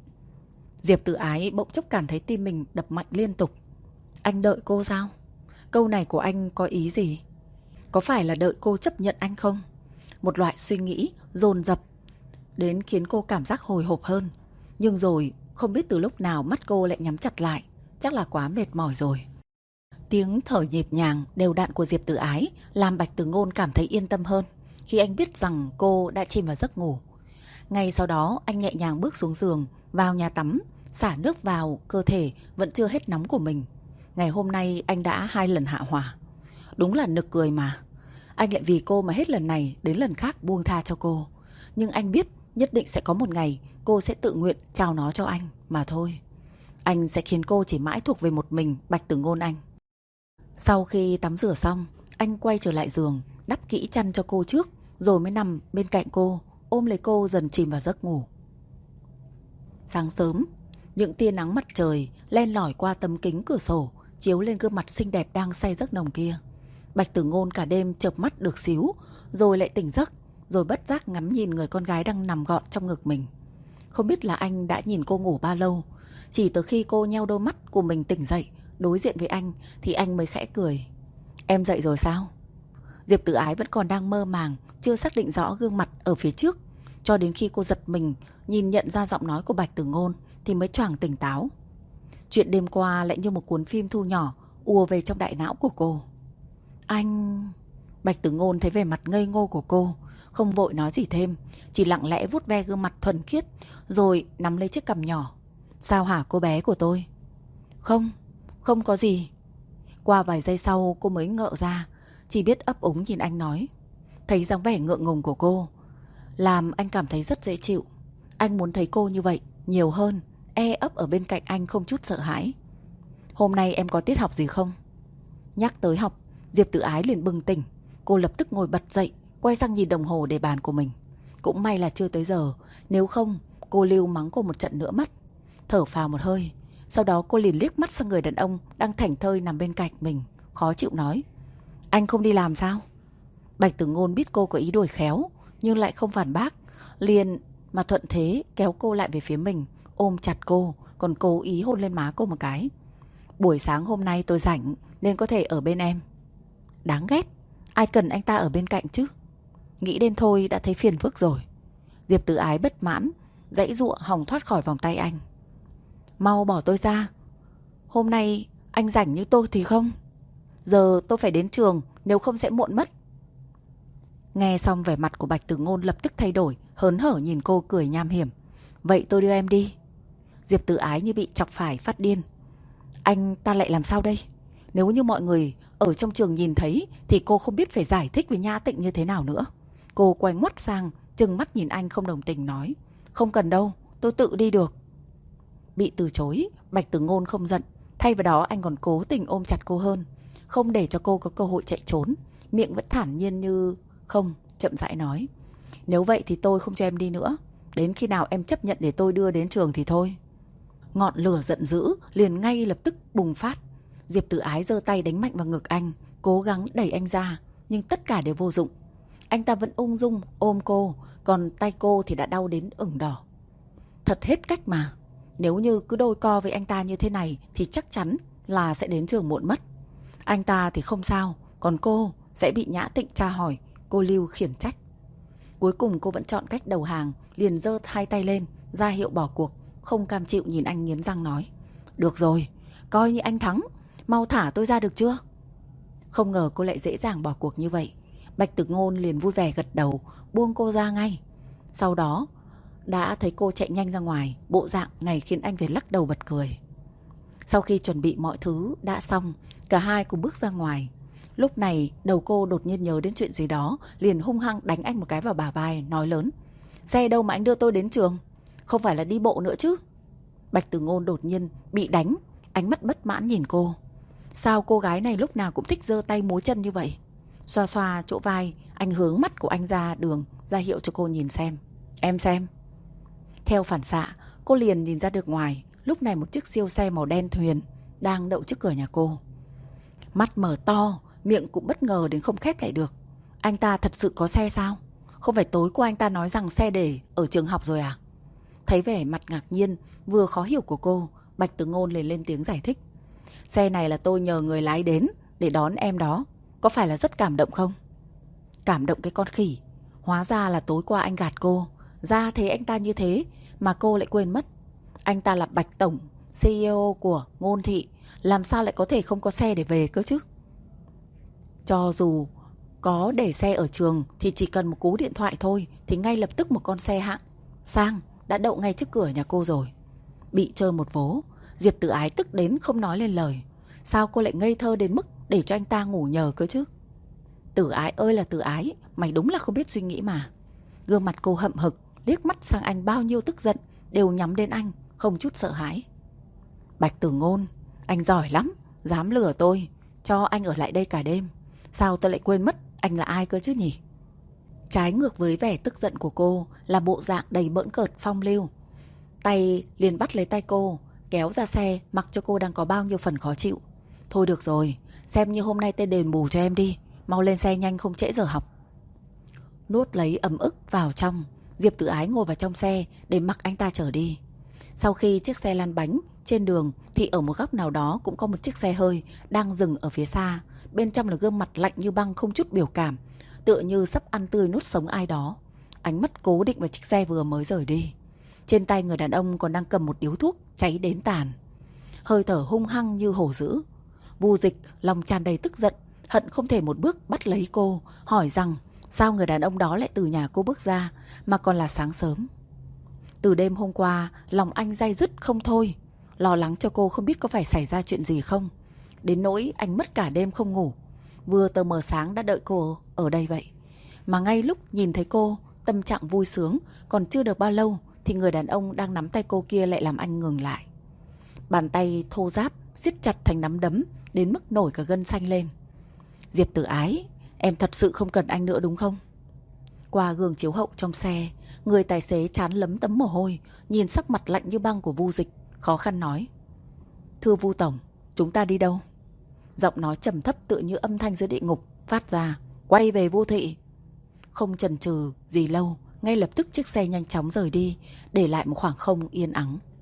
Diệp Tử Ái bỗng chốc cảm thấy tim mình đập mạnh liên tục. Anh đợi cô sao? Câu này của anh có ý gì? Có phải là đợi cô chấp nhận anh không? Một loại suy nghĩ dồn dập đến khiến cô cảm giác hồi hộp hơn. Nhưng rồi không biết từ lúc nào mắt cô lại nhắm chặt lại. Chắc là quá mệt mỏi rồi. Tiếng thở nhịp nhàng đều đặn của Diệp Tử Ái làm Bạch Tử Ngôn cảm thấy yên tâm hơn khi anh biết rằng cô đã chìm vào giấc ngủ. Ngay sau đó anh nhẹ nhàng bước xuống giường, vào nhà tắm, xả nước vào cơ thể vẫn chưa hết nóng của mình. Ngày hôm nay anh đã hai lần hạ hỏa. Đúng là nực cười mà. Anh lại vì cô mà hết lần này đến lần khác buông tha cho cô. Nhưng anh biết nhất định sẽ có một ngày cô sẽ tự nguyện trao nó cho anh mà thôi. Anh sẽ khiến cô chỉ mãi thuộc về một mình Bạch Tử Ngôn anh. Sau khi tắm rửa xong, anh quay trở lại giường, đắp kỹ chăn cho cô trước, rồi mới nằm bên cạnh cô, ôm lấy cô dần chìm vào giấc ngủ. Sáng sớm, những tia nắng mặt trời len lỏi qua tấm kính cửa sổ, chiếu lên gương mặt xinh đẹp đang say giấc nồng kia. Bạch Tử Ngôn cả đêm chợp mắt được xíu, rồi lại tỉnh giấc, rồi bất giác ngắm nhìn người con gái đang nằm gọn trong ngực mình. Không biết là anh đã nhìn cô ngủ bao lâu. Chỉ từ khi cô nheo đôi mắt của mình tỉnh dậy, đối diện với anh, thì anh mới khẽ cười. Em dậy rồi sao? Diệp Tử Ái vẫn còn đang mơ màng, chưa xác định rõ gương mặt ở phía trước. Cho đến khi cô giật mình, nhìn nhận ra giọng nói của Bạch Tử Ngôn thì mới choàng tỉnh táo. Chuyện đêm qua lại như một cuốn phim thu nhỏ ùa về trong đại não của cô. Anh... Bạch Tử Ngôn thấy vẻ mặt ngây ngô của cô, không vội nói gì thêm, chỉ lặng lẽ vuốt ve gương mặt thuần khiết, rồi nắm lấy chiếc cằm nhỏ. Sao hả cô bé của tôi? Không, không có gì. Qua vài giây sau cô mới ngợ ra, chỉ biết ấp úng nhìn anh nói. Thấy dáng vẻ ngượng ngùng của cô làm anh cảm thấy rất dễ chịu. Anh muốn thấy cô như vậy nhiều hơn, e ấp ở bên cạnh anh không chút sợ hãi. Hôm nay em có tiết học gì không? Nhắc tới học, Diệp Tử Ái liền bừng tỉnh. Cô lập tức ngồi bật dậy, quay sang nhìn đồng hồ để bàn của mình. Cũng may là chưa tới giờ, nếu không cô lưu mắng cô một trận nữa mất. Thở phào một hơi, sau đó cô liền liếc mắt sang người đàn ông đang thảnh thơi nằm bên cạnh mình, khó chịu nói. Anh không đi làm sao? Bạch Tử Ngôn biết cô có ý đuổi khéo, nhưng lại không phản bác, liền mà thuận thế kéo cô lại về phía mình, ôm chặt cô, còn cố ý hôn lên má cô một cái. Buổi sáng hôm nay tôi rảnh nên có thể ở bên em. Đáng ghét, ai cần anh ta ở bên cạnh chứ? Nghĩ đến thôi đã thấy phiền phức rồi. Diệp Tử Ái bất mãn, giãy giụa hòng thoát khỏi vòng tay anh. Mau bỏ tôi ra. Hôm nay anh rảnh như tôi thì không. Giờ tôi phải đến trường, nếu không sẽ muộn mất. Nghe xong vẻ mặt của Bạch Tử Ngôn lập tức thay đổi, hớn hở nhìn cô cười nham hiểm. Vậy tôi đưa em đi. Diệp Tử Ái như bị chọc phải phát điên. Anh ta lại làm sao đây? Nếu như mọi người ở trong trường nhìn thấy thì cô không biết phải giải thích với Nhã Tịnh như thế nào nữa. Cô quay ngoắt sang, trừng mắt nhìn anh không đồng tình nói. Không cần đâu, tôi tự đi được. Bị từ chối, Bạch Tử Ngôn không giận, thay vào đó anh còn cố tình ôm chặt cô hơn, không để cho cô có cơ hội chạy trốn, miệng vẫn thản nhiên như không, chậm rãi nói. Nếu vậy thì tôi không cho em đi nữa. Đến khi nào em chấp nhận để tôi đưa đến trường thì thôi. Ngọn lửa giận dữ liền ngay lập tức bùng phát. Diệp Tử Ái giơ tay đánh mạnh vào ngực anh, cố gắng đẩy anh ra, nhưng tất cả đều vô dụng. Anh ta vẫn ung dung ôm cô, còn tay cô thì đã đau đến ửng đỏ. Thật hết cách mà. Nếu như cứ đôi co với anh ta như thế này thì chắc chắn là sẽ đến trường muộn mất. Anh ta thì không sao, còn cô sẽ bị Nhã Tịnh tra hỏi, cô Lưu khiển trách. Cuối cùng cô vẫn chọn cách đầu hàng, liền giơ hai tay lên, ra hiệu bỏ cuộc, không cam chịu nhìn anh nghiến răng nói. Được rồi, coi như anh thắng, mau thả tôi ra được chưa? Không ngờ cô lại dễ dàng bỏ cuộc như vậy. Bạch Tử Ngôn liền vui vẻ gật đầu, buông cô ra ngay. Sau đó đã thấy cô chạy nhanh ra ngoài, bộ dạng này khiến anh phải lắc đầu bật cười. Sau khi chuẩn bị mọi thứ đã xong, cả hai cùng bước ra ngoài. Lúc này đầu cô đột nhiên nhớ đến chuyện gì đó, liền hung hăng đánh anh một cái vào bả vai, nói lớn. Xe đâu mà anh đưa tôi đến trường? Không phải là đi bộ nữa chứ? Bạch Tử Ngôn đột nhiên bị đánh, ánh mắt bất mãn nhìn cô. Sao cô gái này lúc nào cũng thích giơ tay múa chân như vậy? Xoa xoa chỗ vai, anh hướng mắt của anh ra đường, ra hiệu cho cô nhìn xem. Em xem. Theo phản xạ, cô liền nhìn ra được ngoài. Lúc này một chiếc siêu xe màu đen thuyền đang đậu trước cửa nhà cô. Mắt mở to, miệng cũng bất ngờ đến không khép lại được. Anh ta thật sự có xe sao? Không phải tối qua anh ta nói rằng xe để ở trường học rồi à? Thấy vẻ mặt ngạc nhiên vừa khó hiểu của cô, Bạch Tử Ngôn liền lên tiếng giải thích. Xe này là tôi nhờ người lái đến để đón em đó. Có phải là rất cảm động không? Cảm động cái con khỉ. Hóa ra là tối qua anh gạt cô. Ra thế anh ta như thế mà cô lại quên mất. Anh ta là Bạch Tổng, xê e ô của Ngôn Thị, làm sao lại có thể không có xe để về cơ chứ? Cho dù có để xe ở trường thì chỉ cần một cú điện thoại thôi thì ngay lập tức một con xe hạng sang đã đậu ngay trước cửa nhà cô rồi. Bị trơ một vố, Diệp Tử Ái tức đến không nói lên lời. Sao cô lại ngây thơ đến mức để cho anh ta ngủ nhờ cơ chứ? Tử Ái ơi là Tử Ái, mày đúng là không biết suy nghĩ mà. Gương mặt cô hậm hực, liếc mắt sang anh bao nhiêu tức giận đều nhắm đến anh, không chút sợ hãi. Bạch Tử Ngôn, anh giỏi lắm, dám lừa tôi, cho anh ở lại đây cả đêm. Sao tôi lại quên mất anh là ai cơ chứ nhỉ? Trái ngược với vẻ tức giận của cô là bộ dạng đầy bỡn cợt phong lưu. Tay liền bắt lấy tay cô, kéo ra xe, mặc cho cô đang có bao nhiêu phần khó chịu. Thôi được rồi, xem như hôm nay tôi đền bù cho em đi, mau lên xe nhanh không trễ giờ học. Nuốt lấy ấm ức vào trong, Diệp Tử Ái ngồi vào trong xe để mặc anh ta chở đi. Sau khi chiếc xe lăn bánh trên đường thì ở một góc nào đó cũng có một chiếc xe hơi đang dừng ở phía xa. Bên trong là gương mặt lạnh như băng không chút biểu cảm, tựa như sắp ăn tươi nuốt sống ai đó. Ánh mắt cố định vào chiếc xe vừa mới rời đi. Trên tay người đàn ông còn đang cầm một điếu thuốc cháy đến tàn, hơi thở hung hăng như hổ dữ. Vu Dịch lòng tràn đầy tức giận, hận không thể một bước bắt lấy cô, hỏi rằng sao người đàn ông đó lại từ nhà cô bước ra mà còn là sáng sớm. Từ đêm hôm qua, lòng anh day dứt không thôi, lo lắng cho cô không biết có phải xảy ra chuyện gì không. Đến nỗi anh mất cả đêm không ngủ, vừa tờ mờ sáng đã đợi cô ở đây vậy. Mà ngay lúc nhìn thấy cô, tâm trạng vui sướng còn chưa được bao lâu thì người đàn ông đang nắm tay cô kia lại làm anh ngừng lại. Bàn tay thô ráp siết chặt thành nắm đấm đến mức nổi cả gân xanh lên. Diệp Tử Ái, em thật sự không cần anh nữa đúng không? Qua gương chiếu hậu trong xe, người tài xế trán lấm tấm mồ hôi, nhìn sắc mặt lạnh như băng của Vu Dịch, khó khăn nói. Thưa Vu Tổng, chúng ta đi đâu? Giọng nói trầm thấp tựa như âm thanh giữa địa ngục phát ra. Quay về Vu Thị. Không chần chừ gì lâu, ngay lập tức chiếc xe nhanh chóng rời đi, để lại một khoảng không yên ắng.